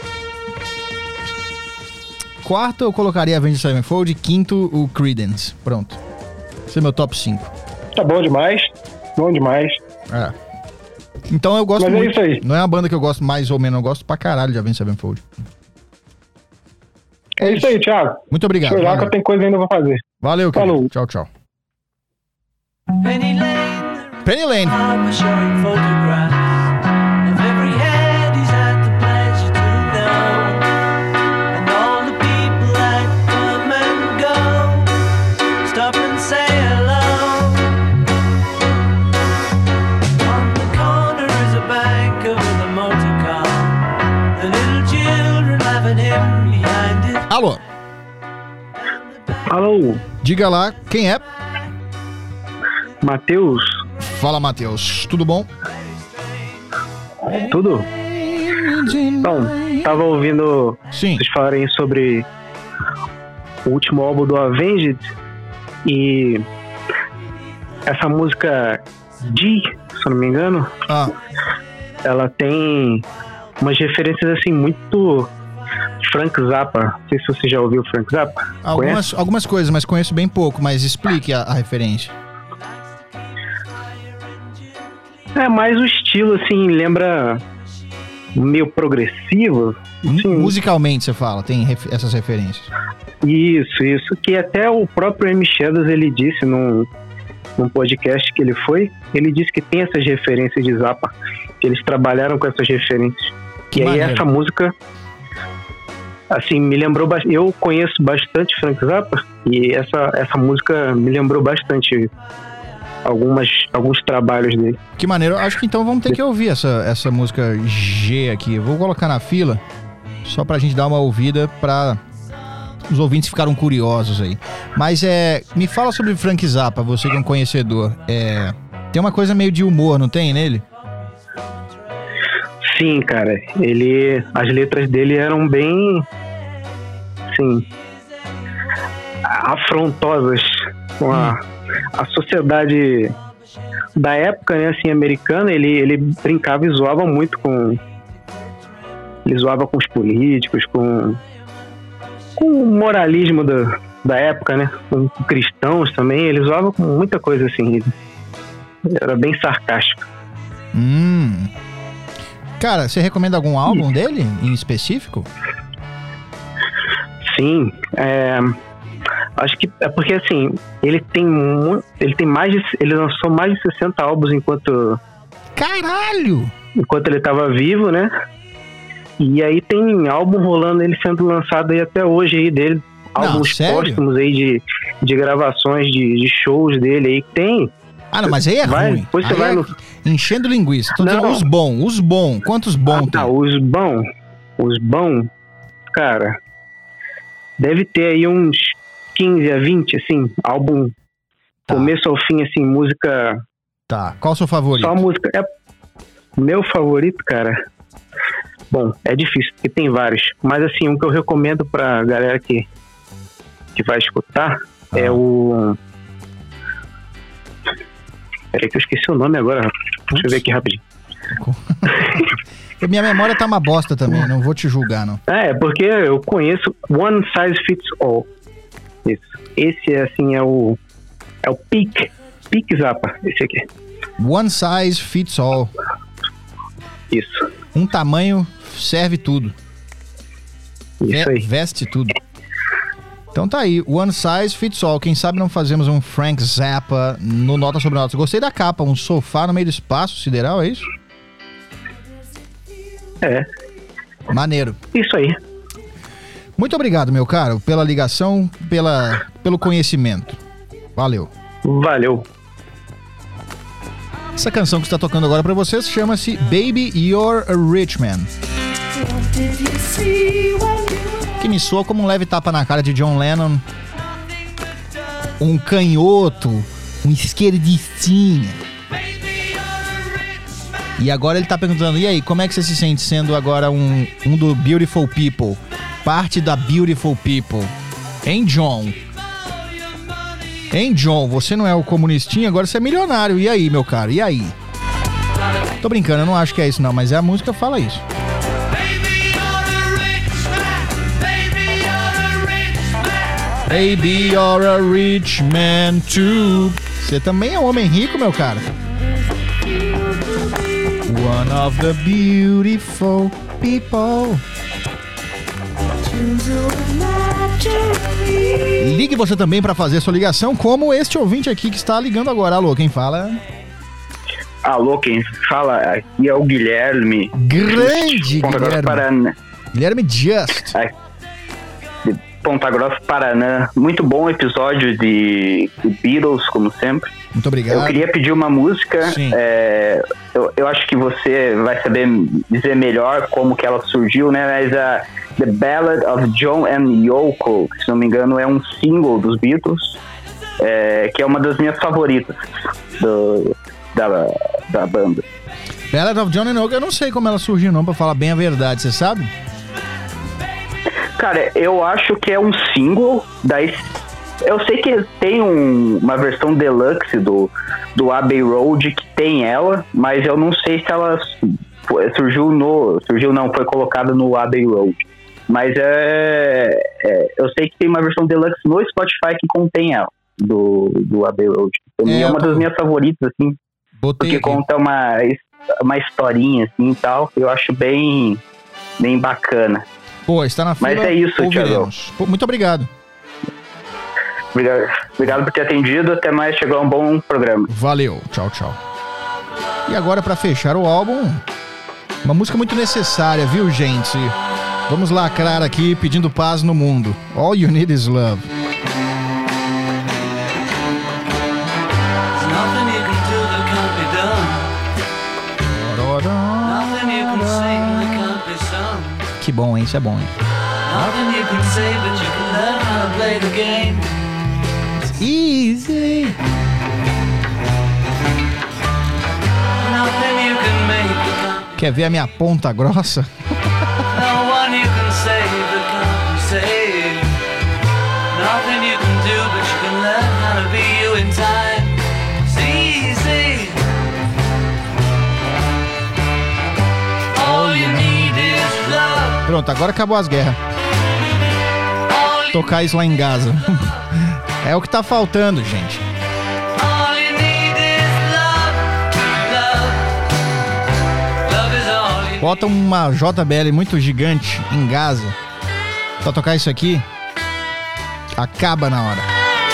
Quarto eu colocaria Avenged Sevenfold. Quinto, o Creedence. Pronto. Esse é meu top cinco. Tá bom demais, bom demais. É. Então eu gosto Mas é muito. isso aí. Não é uma banda que eu gosto mais ou menos, eu gosto pra caralho de Avenged Sevenfold. É isso aí, Thiago. Muito obrigado. Deixa eu olhar que Valeu, eu tenho coisa ainda pra fazer. valeu querido. Falou. Tchau, tchau. Penny Lane, Penny Lane. I'm showing photographs of every head he's had the pleasure to know, and all the people that come and go, stop and say hello. On the corner is a bank over the motor car, the little children laughing him behind it. Alô, Alô, diga lá quem é. Matheus, Fala, Matheus. Tudo bom? tudo? Bom, tava ouvindo Sim. vocês falarem sobre o último álbum do Avenged e essa música G, se eu não me engano, Ah, ela tem umas referências assim muito Frank Zappa. Não sei se você já ouviu Frank Zappa. Conhece? algumas, algumas coisas, mas conheço bem pouco. Mas explique a, a referência. É mais o estilo, assim, lembra meio progressivo. Assim, Musicalmente, você fala, tem ref- essas referências. Isso, isso. Que até o próprio M. Shadows, ele disse num, num podcast que ele foi, ele disse que tem essas referências de Zappa, que eles trabalharam com essas referências. Que e aí maneiro. essa música, assim, me lembrou bastante. Eu conheço bastante Frank Zappa e essa, essa música me lembrou bastante algumas, alguns trabalhos dele. Que maneiro. Acho que então vamos ter que ouvir essa, essa música G aqui. Eu vou colocar na fila, só pra gente dar uma ouvida, pra os ouvintes ficaram curiosos aí. Mas é, me fala sobre Frank Zappa, você que é um conhecedor. É, tem uma coisa meio de humor, não tem, nele? Sim, cara, ele, as letras dele eram bem, assim, afrontosas com a, a sociedade da época, né, assim, americana. Ele, ele brincava e zoava muito com, ele zoava com os políticos, com, com o moralismo da, da época, né, com, com cristãos também. Ele zoava com muita coisa, assim, era bem sarcástico. Hum... Cara, você recomenda algum álbum dele em específico? Sim, é, acho que é porque assim, ele tem muito, ele tem mais de, ele lançou mais de sessenta álbuns enquanto Caralho! enquanto ele estava vivo, né? E aí tem álbum rolando, ele sendo lançado aí até hoje aí dele, Não, álbuns sério? póstumos aí de, de gravações de, de shows dele aí que tem. Ah, não, mas aí é Vai, ruim. depois você Aí vai é no- enchendo linguiça. Tô dizendo Não. os bons, os bons. Quantos bons Ah, tá, tem? os bons, os bons, cara, deve ter aí uns quinze a vinte, assim, álbum Tá. começo ao fim, assim, música, Tá, qual o seu favorito? só música. É meu favorito, cara. Bom, é difícil, porque tem vários, mas assim, um que eu recomendo pra galera que, que vai escutar Ah. é o... Peraí que eu esqueci o nome agora, rapaz. Deixa eu ver aqui rapidinho. Minha memória tá uma bosta também, não vou te julgar, não. É, porque eu conheço One Size Fits All. Isso. Esse, assim, é o... É o Peak. Peak Zappa, esse aqui. One Size Fits All. Isso. Um tamanho serve tudo. Isso aí. Veste tudo. Então tá aí, One Size Fits All. Quem sabe não fazemos um Frank Zappa no Nota Sobre Notas. Gostei da capa, um sofá no meio do espaço sideral, é isso? É. Maneiro. Isso aí. Muito obrigado, meu caro, pela ligação, pela, pelo conhecimento. Valeu. Valeu. Essa canção que está tocando agora pra vocês chama-se Baby You're a Rich Man. Que me soa como um leve tapa na cara de John Lennon. Um canhoto, um esquerdistinha. E agora ele tá perguntando, e aí, como é que você se sente sendo agora um, um do Beautiful People? Parte da Beautiful People. Hein, John? Hein, John? Você não é o comunistinha, agora você é milionário. E aí, meu cara? E aí? Tô brincando, eu não acho que é isso não, mas é a música que fala isso. Baby, you're a rich man too. Você também é um homem rico, meu cara. One of the beautiful people. Ligue você também para fazer sua ligação, como este ouvinte aqui que está ligando agora. Alô, quem fala? Alô, quem fala aqui é o Guilherme. Grande Ponta Grossa, Guilherme. Paraná. Guilherme Just. Ai, de Ponta Grossa, Paraná. Muito bom episódio de Beatles, como sempre. Muito obrigado. Eu queria pedir uma música. Sim. É, eu, eu acho que você vai saber dizer melhor como que ela surgiu, né? Mas a The Ballad of John and Yoko, se não me engano, é um single dos Beatles, é, que é uma das minhas favoritas do, da, da banda. Ballad of John and Yoko, eu não sei como ela surgiu não, pra falar bem a verdade, você sabe? Cara, eu acho que é um single, daí eu sei que tem um, uma versão deluxe do, do Abbey Road que tem ela, mas eu não sei se ela surgiu no... Surgiu não, foi colocada no Abbey Road. Mas é, é, eu sei que tem uma versão deluxe no Spotify que contém ela, do, do Abbey Road. É, é uma das minhas favoritas, assim, Botei porque aqui. conta uma, uma historinha, assim, e tal. Eu acho bem, bem bacana. Pô, está na fila. Mas é isso, Thiago. Pô, muito obrigado. Obrigado, obrigado por ter atendido. Até mais. Chegou a um bom programa. Valeu. Tchau, tchau. E agora, pra fechar o álbum, uma música muito necessária, viu, gente? Vamos lacrar aqui pedindo paz no mundo. All You Need Is Love. Nothing you can do that can't be done. Nothing you can sing that can't be sung. Que bom, hein? Isso é bom, hein? Nothing you can say, but you can learn how to play the game. Easy. Nothing you can make that can't. Quer ver a minha ponta grossa? No one you can save that can't be saved. Nothing you can do, but you can learn how to be you in time. It's easy. All you need is love. Pronto, agora acabou as guerras. All you, Tocar isso lá em Gaza. É o que tá faltando, gente. all you need is love. Love. Love is all you need. Bota uma J B L muito gigante em Gaza. Pra tocar isso aqui, acaba na hora.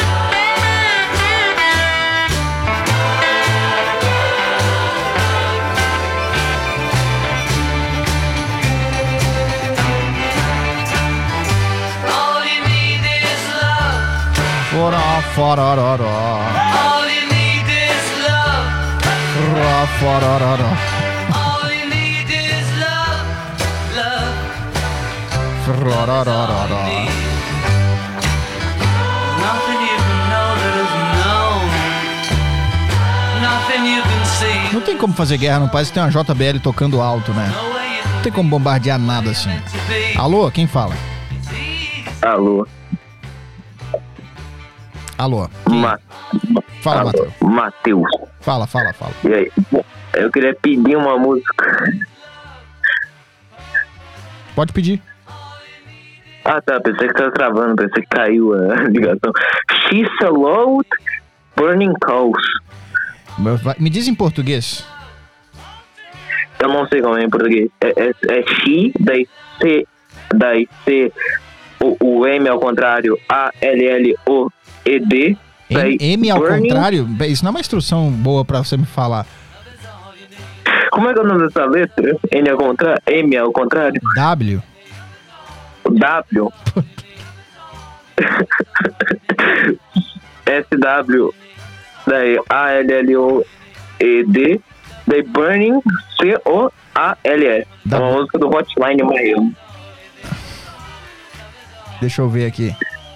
All you need is love. Foró, forororó. All you need is love. Foró, forororó. All you need is love. Love. Fororororó. Nothing you can know that isn't known. Nothing you can see. Não tem como fazer guerra no país que tem uma J B L tocando alto, né? No way you Não tem como bombardear nada assim. to be. Alô, quem fala? Alô. Alô. Ma... Fala, Matheus. Matheus. Fala, fala, fala. E aí? Bom, eu queria pedir uma música. Pode pedir. Ah, tá. Pensei que tava travando. Pensei que caiu a ligação. She Swallowed Burning Coals. Me diz em português. Eu não sei como é em português. É, é, é She, daí C, daí C, o, o M ao contrário, A, L, L, O, E, D. M, M ao burning. Contrário? Isso não é uma instrução boa pra você me falar. Como é que é o nome dessa letra? N ao contrário? M ao contrário? W. W. S, W. Daí A, L, L, O, E, D. Daí Burning, C, O, A, L, S. É uma música do Hotline Miami. Deixa eu ver aqui.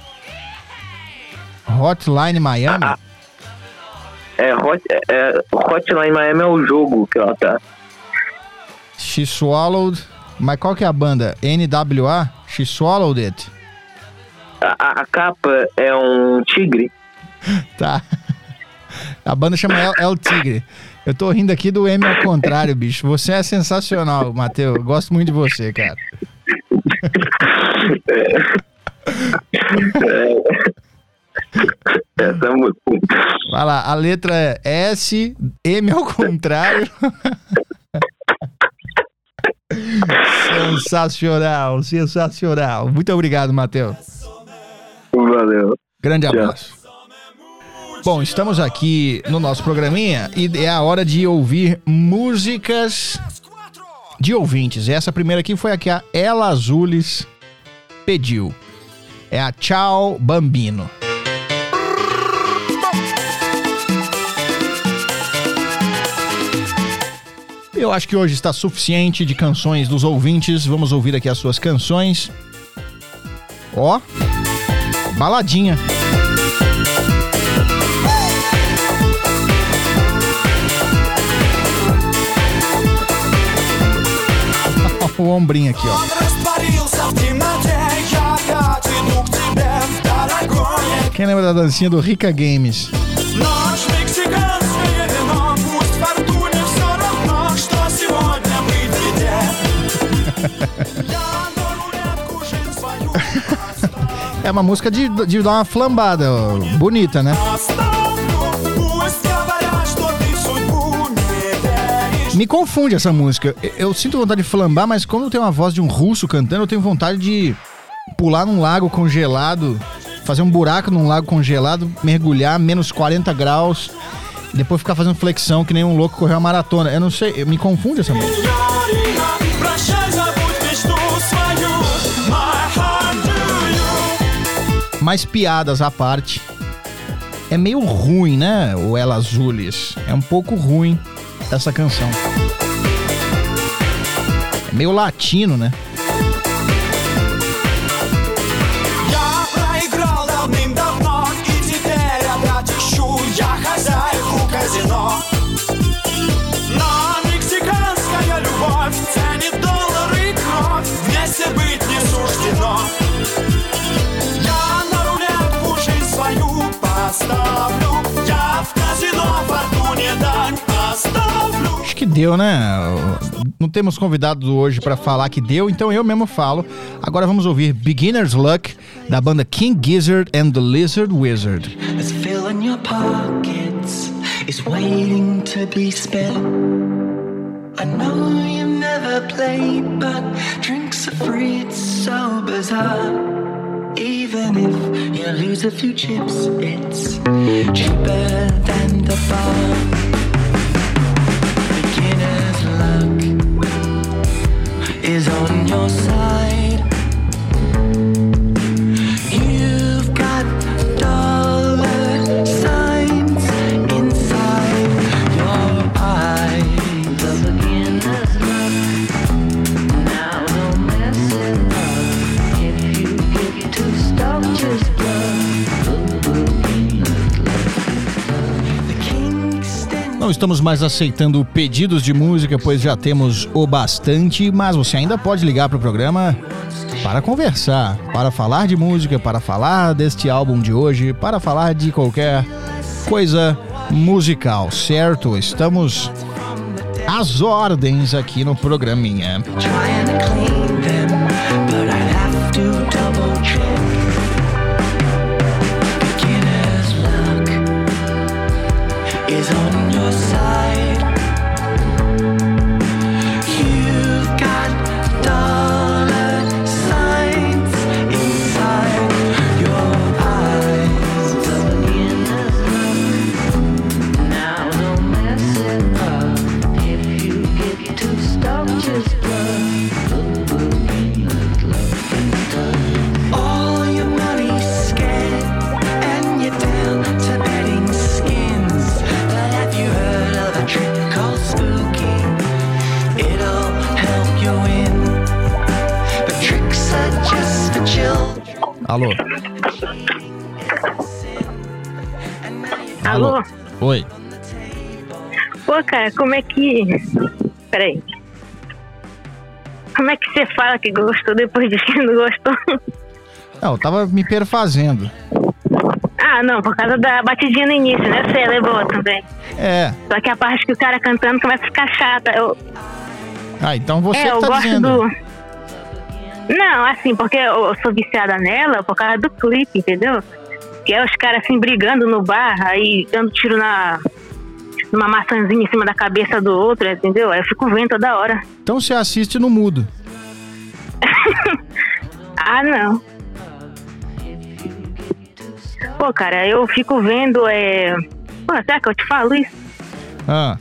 Hotline Miami? Ah, é, hot, é, Hotline Miami é o jogo que ela tá. She Swallowed. Mas qual que é a banda? N W A? She Swallowed It. A, a, a capa é um tigre. Tá. A banda chama El, El Tigre. Eu tô rindo aqui do M ao contrário, bicho. Você é sensacional, Matheus. Eu gosto muito de você, cara. É. É. Essa música. Vai lá, a letra é S, M ao contrário. Sensacional, sensacional. Muito obrigado, Matheus. Valeu. Grande abraço. Bom, estamos aqui no nosso programinha e é a hora de ouvir músicas de ouvintes. Essa primeira aqui foi a que a Ela Azules pediu. É a Tchau Bambino. Eu acho que hoje está suficiente de canções dos ouvintes. Vamos ouvir aqui as suas canções. Ó, baladinha. O ombrinho aqui, ó. Quem lembra da dancinha do Rica Games? É uma música de, de dar uma flambada, ó, bonita, né? Me confunde essa música. Eu, eu sinto vontade de flambar, mas quando tem uma voz de um russo cantando, eu tenho vontade de pular num lago congelado, fazer um buraco num lago congelado, mergulhar, menos quarenta graus, e depois ficar fazendo flexão que nem um louco correr uma maratona. Eu não sei, me confunde essa música. Mais piadas à parte. É meio ruim, né? O Ela Azules. É um pouco ruim essa canção. É meio latino, né? Acho que deu, né? Não temos convidado hoje pra falar que deu, então eu mesmo falo. Agora vamos ouvir Beginner's Luck, da banda King Gizzard and the Lizard Wizard. As fill in your pockets is waiting to be spent. I know you never played, but drinks are free, it's so bizarre. Even if you lose a few chips, it's cheaper than the bar. Beginner's luck is on your side. You've got dollar signs inside your eyes. The beginner's luck, now don't mess it up. If you get to stop, just Não estamos mais aceitando pedidos de música, pois já temos o bastante, mas você ainda pode ligar para o programa para conversar, para falar de música, para falar deste álbum de hoje, para falar de qualquer coisa musical, certo? Estamos às ordens aqui no programinha. Trying to clean them, but I have to double check. Beginner's luck is on your side. You've got dollar signs inside your eyes. Beginner's luck. Now don't mess it up. If you get too stuck, just all your money's scared, and you're down to betting skins. But have you heard of a trick called spooky? It'll help you win. But tricks are just for children. Alô? Alô? Oi. Pô, cara, como é que... Peraí. Como é que você fala que gostou depois de que não gostou? Não, eu tava me perfazendo. Ah, não, por causa da batidinha no início, né? Você levou também. É. Só que a parte que o cara cantando começa a ficar chata. Eu... Ah, então você é, que eu tá gosto dizendo. do... Não, assim, porque eu sou viciada nela por causa do clipe, entendeu? Que é os caras assim brigando no bar, aí dando tiro na... numa maçãzinha em cima da cabeça do outro, entendeu? Aí eu fico vendo toda hora. Então você assiste no mudo. Ah, não. Pô, cara, eu fico vendo, é... Pô, será que eu te falo isso? Ah.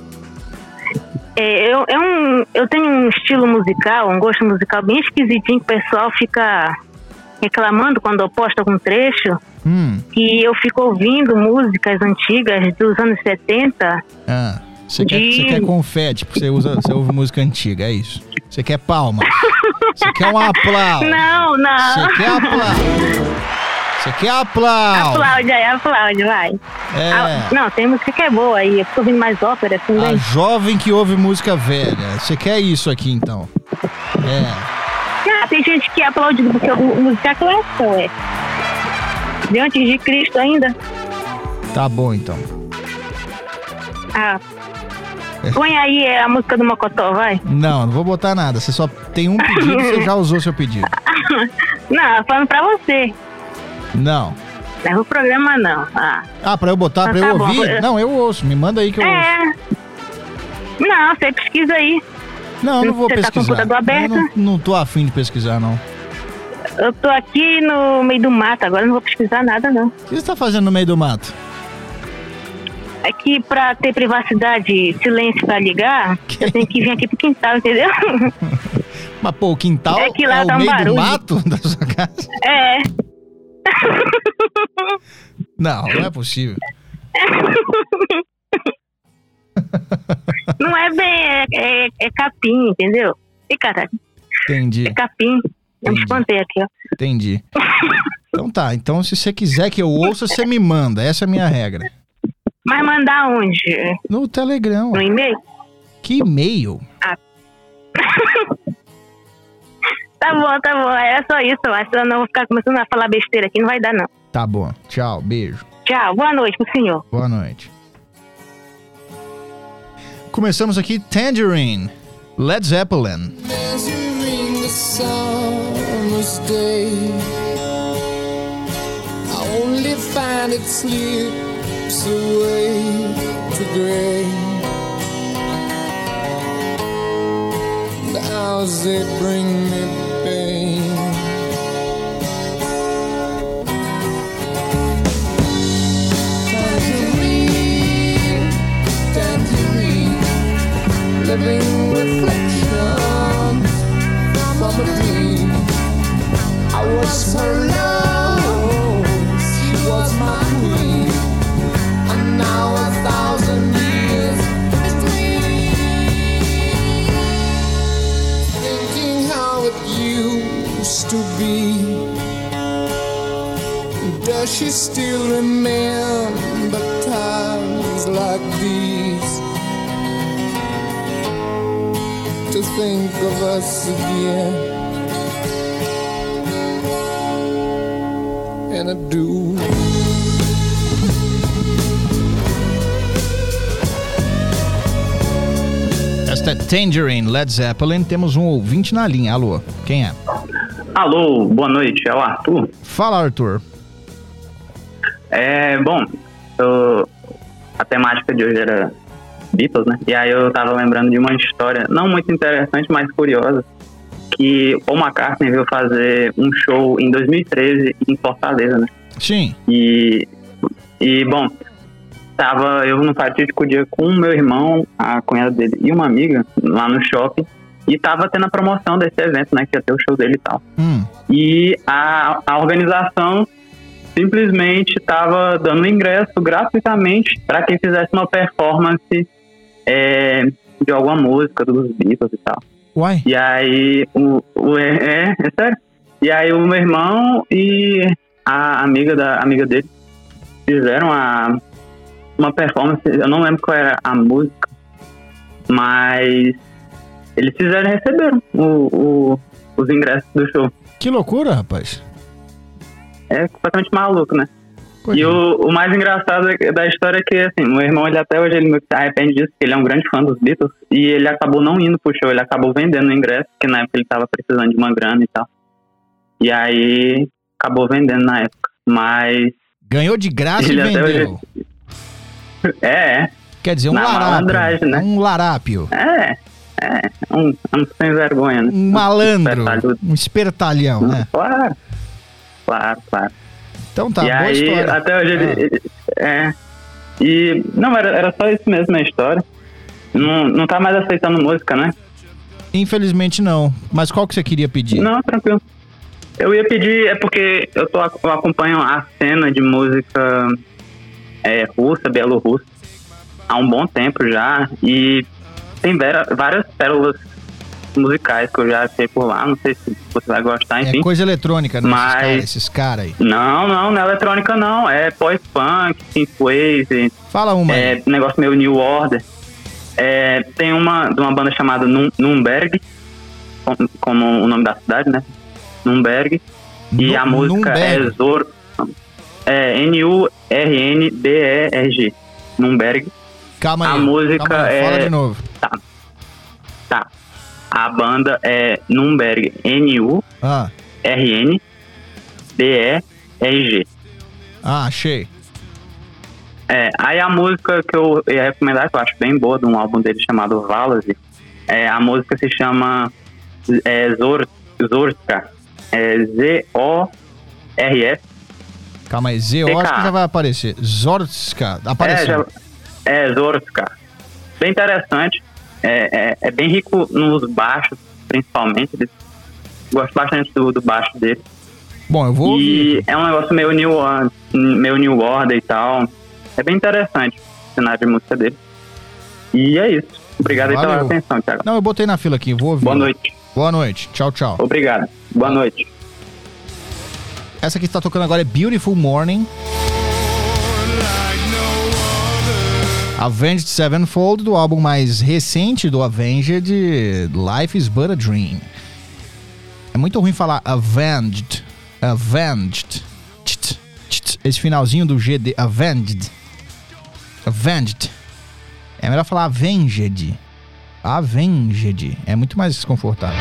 É, eu, é um, eu tenho um estilo musical, um gosto musical bem esquisitinho, que o pessoal fica reclamando quando eu posto algum trecho, Hum. que eu fico ouvindo músicas antigas dos anos setenta. Ah. Você quer, De- você quer confete, porque você, usa, você ouve música antiga, é isso? Você quer palmas? Você quer um aplauso? Não, não. Você quer aplauso? Você quer aplauso? Aplaude aí, aplaude, vai. É. Ah, não, tem música que é boa aí. Eu fico ouvindo mais ópera, assim, A bem. jovem que ouve música velha. Você quer isso aqui, então? É. Ah, tem gente que aplaude porque música clássica, ué. De antes de Cristo ainda. Tá bom, então. Ah. Põe aí a música do Mocotó, vai. Não, não vou botar nada. Você só tem um pedido, você já usou seu pedido. Não, falando pra você. Não. Leva o programa, não. Ah, Ah, pra eu botar, Então pra eu tá bom. ouvir? Não, eu ouço. Me manda aí que eu ouço. é. Não, você pesquisa aí. Não, não vou Você tá com o pesquisar. computador aberto? Eu não, não tô afim de pesquisar, não. Eu tô aqui no meio do mato, agora não vou pesquisar nada, não. O que você tá fazendo no meio do mato? Aqui, pra ter privacidade, silêncio pra ligar, eu tenho que vir aqui pro quintal, entendeu? Mas, pô, o quintal É é, que lá o tá um meio do barulho. mato da sua casa? É. Não, não é possível. Não é bem, é, é, é capim, entendeu? E cara, Entendi, é capim. Eu me espantei aqui, ó. entendi. Então tá, então se você quiser que eu ouça, você me manda. Essa é a minha regra. Mas mandar onde? No Telegram. No e-mail? Que e-mail? Ah. Tá bom, tá bom. É só isso, eu acho. Eu não vou ficar começando a falar besteira aqui, não vai dar, não. Tá bom. Tchau, beijo. Tchau, boa noite pro senhor. Boa noite. Começamos aqui Tangerine, Led Zeppelin. Measuring the summer's day, I only find it slips away to gray. The hours they bring me pain. Tangerine, tangerine, living reflections from a dream. I was her love, she was my queen, and now a thousand years between. Thinking how it used to be. Does she still remember times like these? To think of us again. Xanadu. Esta é Tangerine, Led Zeppelin. Temos um ouvinte na linha. Alô, quem é? Alô, boa noite, é o Arthur. Fala, Arthur. É, bom, eu, a temática de hoje era Beatles, né? E aí eu tava lembrando de uma história não muito interessante, mas curiosa, que o Paul McCartney veio fazer um show em dois mil e treze em Fortaleza, né? Sim. E, e bom, tava eu no fatídico dia com o meu irmão, a cunhada dele e uma amiga lá no shopping, e tava tendo a promoção desse evento, né? Que ia ter o show dele e tal. Hum. E a, a organização simplesmente estava dando ingresso gratuitamente para quem fizesse uma performance é, de alguma música dos Beatles e tal. Uai? E aí, o, o, é, é, é sério. E aí o meu irmão e a amiga, da, amiga dele fizeram a, uma performance, eu não lembro qual era a música, mas eles fizeram e receberam o, o, os ingressos do show. Que loucura, rapaz. É completamente maluco, né? Pois e é. o, o mais engraçado da história é que, assim, meu irmão, ele até hoje, ele se arrepende disso, porque ele é um grande fã dos Beatles, e ele acabou não indo pro show, ele acabou vendendo o ingresso, porque na época ele tava precisando de uma grana e tal. E aí, acabou vendendo na época, mas... Ganhou de graça e ele até vendeu. hoje... É, é. Quer dizer, um Na larápio. malandragem, né? Um larápio. É, é. Um, um sem vergonha, né? Um malandro. Espertalhudo. Um espertalhão, né? Claro. Claro, claro. Então tá, e boa aí, história. até hoje ele, Ah. ele- é. E não, era, era só isso mesmo a história. Não, não tá mais aceitando música, né? Infelizmente não. Mas qual que você queria pedir? Não, tranquilo. Eu ia pedir, é porque eu, tô, eu acompanho a cena de música é, russa, bielorrussa, há um bom tempo já. E tem vera- várias pérolas musicais que eu já sei por lá. Não sei se você vai gostar, enfim. É coisa eletrônica, né? Mas- Esses caras esses cara aí. Não, não, não é eletrônica não, é pós-punk, synthwave. Fala uma é aí. negócio meio New Order. É, tem uma de uma banda chamada Num- Nürnberg, com- como o nome da cidade, né? Nürnberg. E Nu- a música Nürnberg. é Zor, é N U R N B E R G. Nürnberg. Calma aí. A música calma aí, Fala é- de novo. Tá. Tá. A banda é Nürnberg, N U Ah, R N B E R G. ah achei. É, aí a música que eu ia recomendar, que eu acho bem boa, de um álbum dele chamado Valazi, é, a música se chama é, Zor, Zorska, é Z O R S. Calma aí. Z, eu acho que já vai aparecer. Zorska. É, Apareceu. já, é Zorska. Bem interessante. É, é, é bem rico nos baixos, principalmente. Gosto bastante do, do baixo dele. Bom, eu vou E ouvir. é um negócio meio New, Or- meio New Order e tal. É bem interessante o cenário de música dele. E é isso. Obrigado aí pela Valeu. atenção, Thiago. Não, eu botei na fila aqui. Vou ouvir. Boa noite. Boa noite. Tchau, tchau. Obrigado. Boa noite. Essa que está tocando agora é Beautiful Morning. Avenged Sevenfold, do álbum mais recente do Avenged, Life is But a Dream. É muito ruim falar Avenged. Avenged. Tcht, tcht. Esse finalzinho do G D. Avenged. Avenged. É melhor falar Avenged. Avenged. É muito mais desconfortável.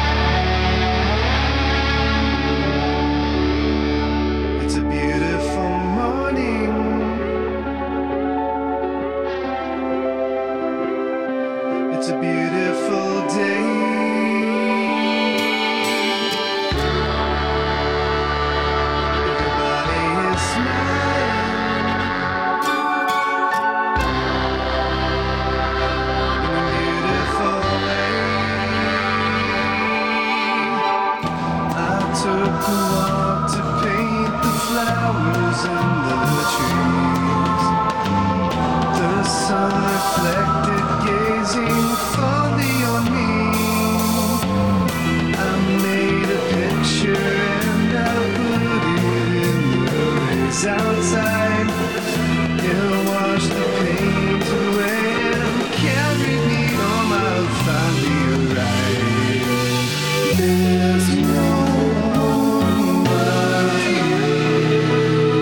It's a beautiful morning. It's a beautiful day. Everybody is smiling in a beautiful way. I took a walk to paint the flowers in the trees. The sun reflected, gazing fondly on me. I made a picture and I put it in the rays outside. It washed the paint away and carried me home. I'll finally arrive. There's no one like you.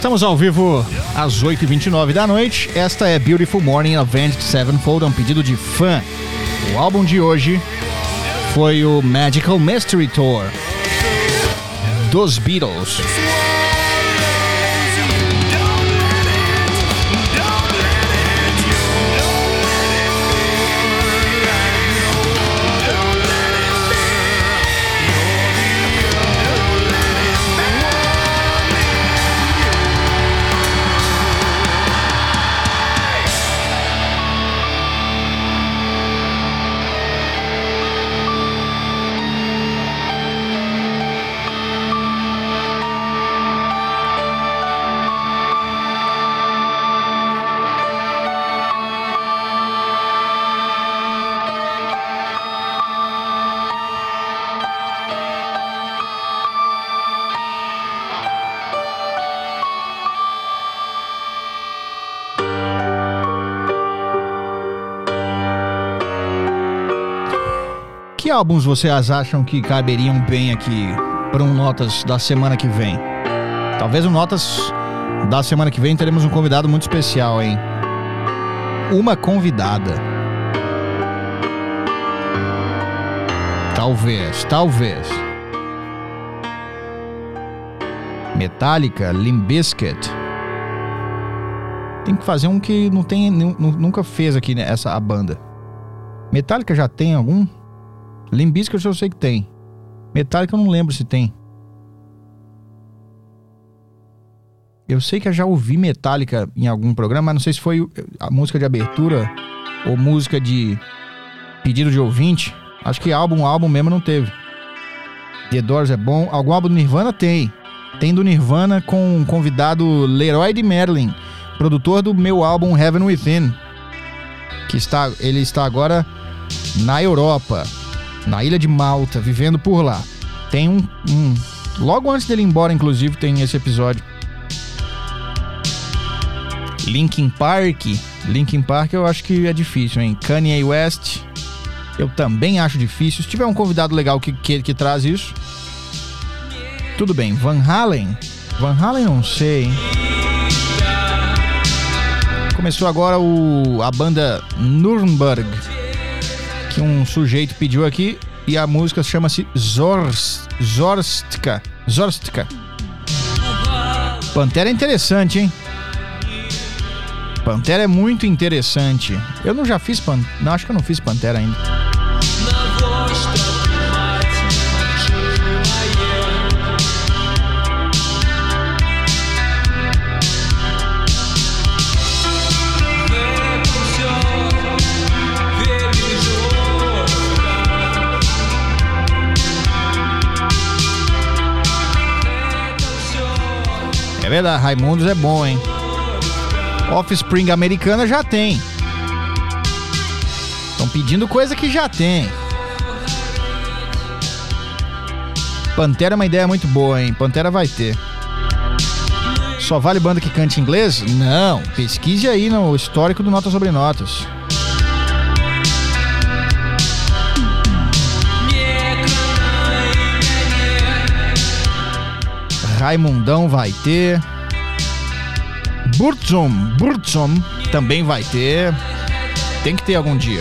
Estamos ao vivo às oito e vinte e nove da noite. Esta é Beautiful Morning Avenged Sevenfold, é um pedido de fã. O álbum de hoje foi o Magical Mystery Tour dos Beatles. Que álbuns vocês acham que caberiam bem aqui para um Notas da semana que vem? Talvez um Notas da semana que vem teremos um convidado muito especial, hein? Uma convidada. Talvez, talvez. Metallica, Limp Bizkit. Tem que fazer um que não tem, nunca fez aqui, né, essa a banda. Metallica já tem algum? Limp Bizkit eu sei que tem. Metallica eu não lembro se tem. Eu sei que eu já ouvi Metallica em algum programa, mas não sei se foi a música de abertura ou música de pedido de ouvinte. Acho que álbum, álbum mesmo não teve. The Doors é bom. Algum álbum do Nirvana tem. Tem do Nirvana com um convidado Leroy de Merlin, produtor do meu álbum Heaven Within, que está, ele está agora na Europa, na ilha de Malta, vivendo por lá. Tem um, um... Logo antes dele ir embora, inclusive, tem esse episódio. Linkin Park. Linkin Park eu acho que é difícil, hein? Kanye West, eu também acho difícil. Se tiver um convidado legal que, que, que traz isso, tudo bem. Van Halen. Van Halen não sei, hein? Começou agora o, a banda Nuremberg, que um sujeito pediu aqui, e a música chama-se Zorst, Zorstka. Zorstka. Pantera é interessante, hein? Pantera é muito interessante. Eu não já fiz Pantera. Não, acho que eu não fiz Pantera ainda. É verdade, Raimundos é bom, hein? Offspring americana já tem. Estão pedindo coisa que já tem. Pantera é uma ideia muito boa, hein? Pantera vai ter. Só vale banda que cante inglês? Não. Pesquise aí no histórico do Notas sobre Notas. Raimundão vai ter. Burzum, Burzum também vai ter. Tem que ter algum dia.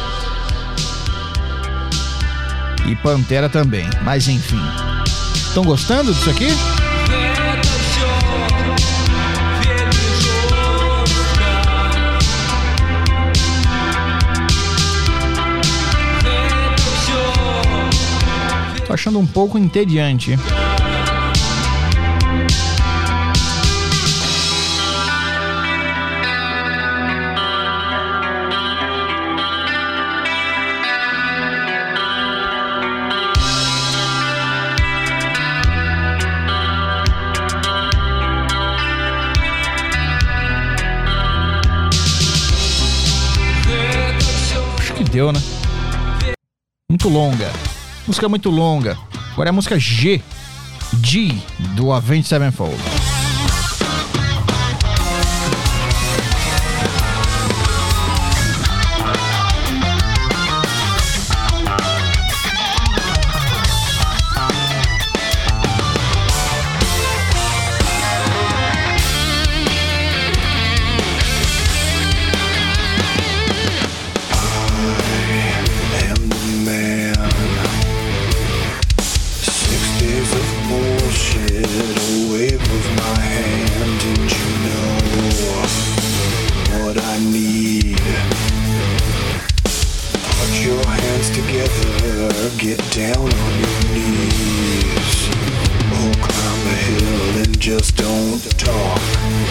E Pantera também. Mas enfim. Estão gostando disso aqui? Tô achando um pouco entediante. Deu, né? Muito longa. Música muito longa. Agora é a música G. G do Avenged Sevenfold. please. Oh, climb the hill and just don't talk.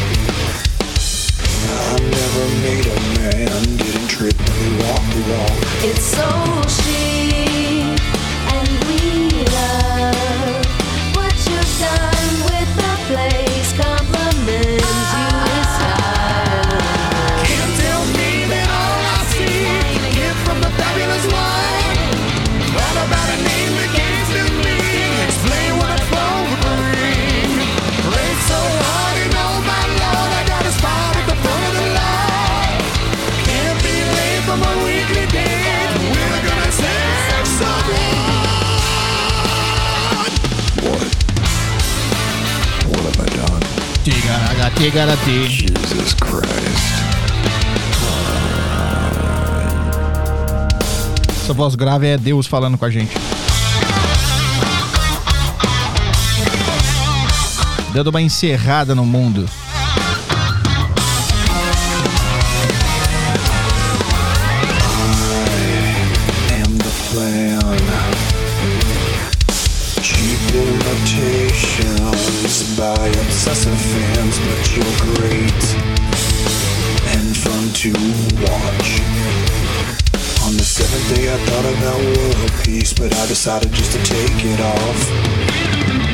I never made a man, didn't trip when he walked the walk. It's so chic and we love what you've done with the place. Compliments you with style. Can't tell me that all I see is a gift from the fabulous one. All about a name that came to me. Explain what a phone would bring. Played so hard and oh my lord, I got a spot at the front of the line. Can't be late from a weekly date. We're gonna save someone. What? What have I done? Tigaraga, tigarati. Jesus Christ. Essa voz grave é Deus falando com a gente. Dando uma encerrada no mundo. Am the plan. Cheap imitations by obsessive fans, but you're great and fun to watch. On the seventh day I thought about world peace, but I decided just to take it off.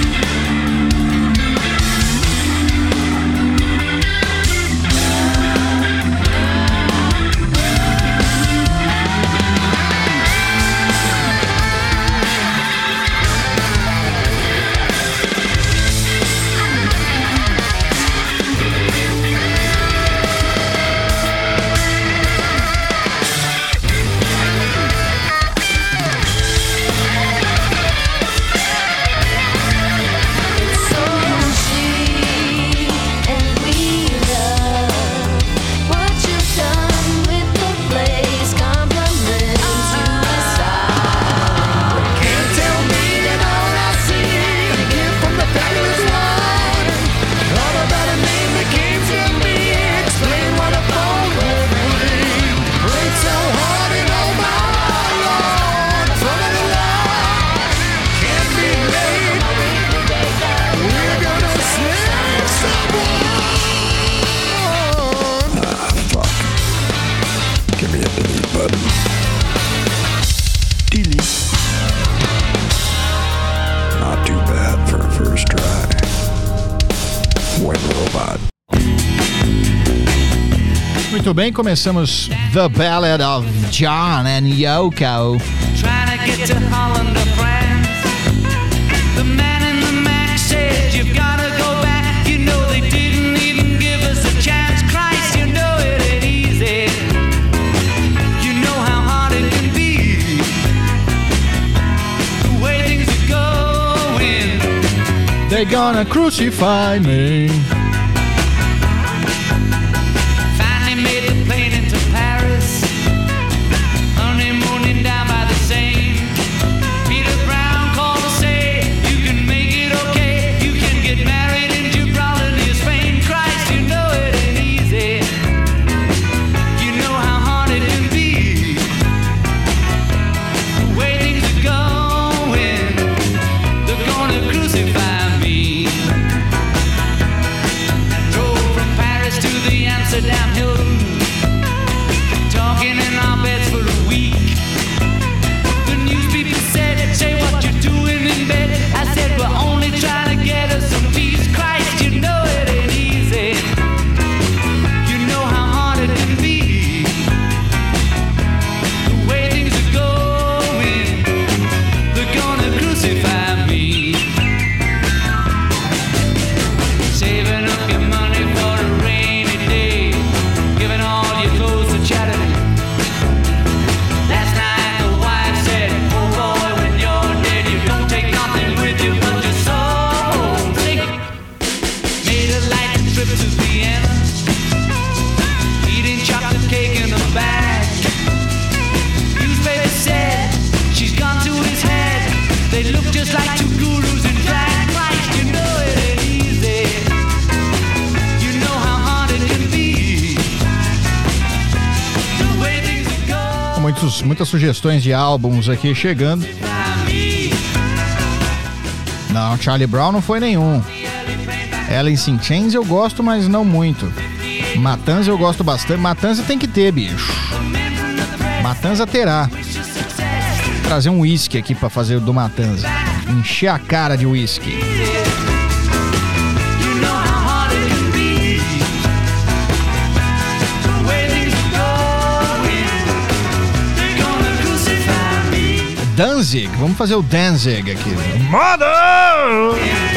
Muito bem, começamos The Ballad of John and Yoko. Trying to get to Holland or France. The man in the Mac said you've gotta go back. You know they didn't even give us a chance. Christ, you know it ain't easy. You know how hard it can be. The way things are going. They're gonna crucify me. Muitos, muitas sugestões de álbuns aqui chegando. Não, Charlie Brown não foi nenhum. Alice in Chains eu gosto, mas não muito. Matanza eu gosto bastante. Matanza tem que ter, bicho. Matanza terá. Vou trazer um whisky aqui pra fazer o do Matanza. Encher a cara de whisky. Danzig, vamos fazer o Danzig aqui. Mother!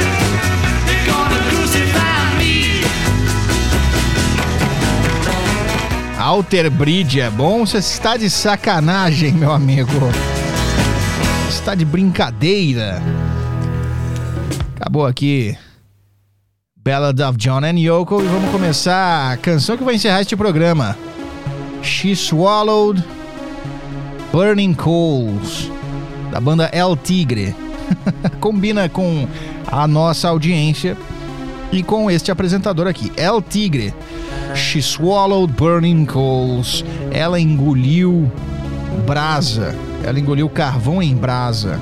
Alter Bridge é bom? Você está de sacanagem, meu amigo. Você está de brincadeira. Acabou aqui Ballad of John and Yoko e vamos começar a canção que vai encerrar este programa. She Swallowed Burning Coals, da banda El Tigre. Combina com a nossa audiência e com este apresentador aqui, El Tigre. She swallowed burning coals. Ela engoliu brasa. Ela engoliu carvão em brasa.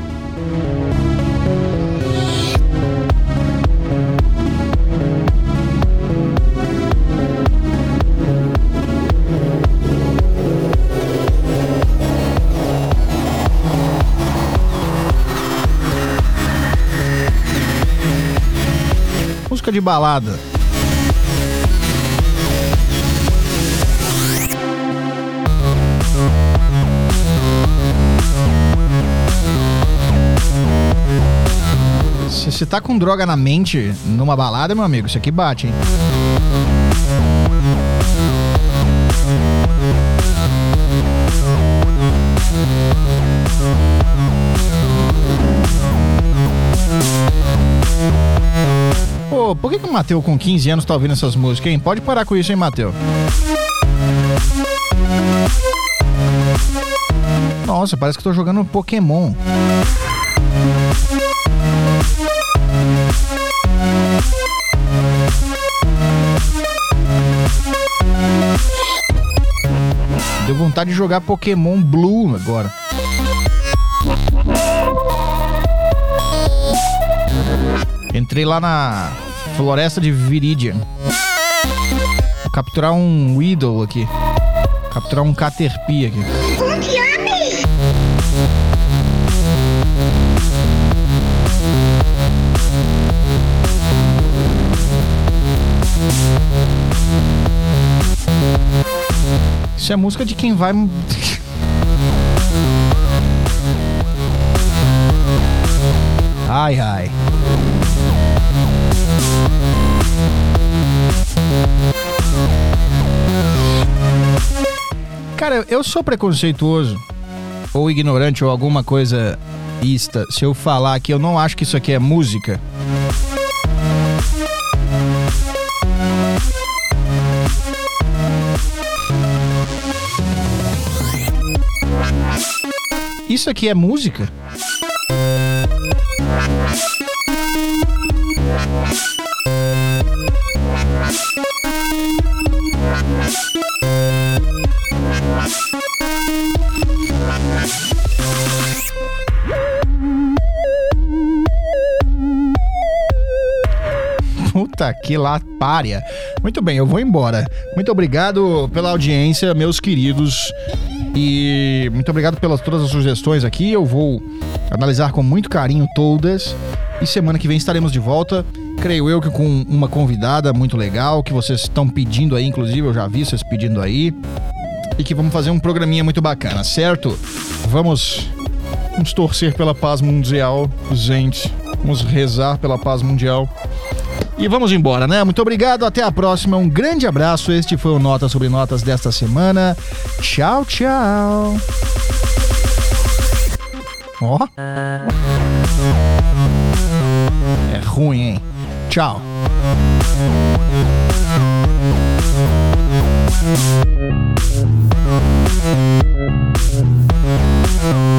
Música de balada. Se você tá com droga na mente numa balada, meu amigo, isso aqui bate, hein? Pô, por que, que o Matheus com quinze anos tá ouvindo essas músicas, hein? Pode parar com isso, hein, Matheus? Nossa, parece que tô jogando Pokémon. Deu vontade de jogar Pokémon Blue agora. Entrei lá na floresta de Viridian. Vou capturar um Weedle aqui. Capturar um Caterpie aqui. Isso é música de quem vai... Ai, ai. Cara, eu sou preconceituoso ou ignorante ou alguma coisa ista se eu falar que eu não acho que isso aqui é música. Isso aqui é música? Puta que lapária. Muito bem, eu vou embora. Muito obrigado pela audiência, meus queridos. E muito obrigado pelas todas as sugestões aqui. Eu vou analisar com muito carinho todas. E semana que vem estaremos de volta. Creio eu que com uma convidada muito legal, que vocês estão pedindo aí, inclusive eu já vi vocês pedindo aí. E que vamos fazer um programinha muito bacana, certo? Vamos, vamos torcer pela paz mundial, gente. Vamos rezar pela paz mundial. E vamos embora, né? Muito obrigado, até a próxima. Um grande abraço. Este foi o Notas sobre Notas desta semana. Tchau, tchau. Ó. É ruim, hein? Tchau. Thank you.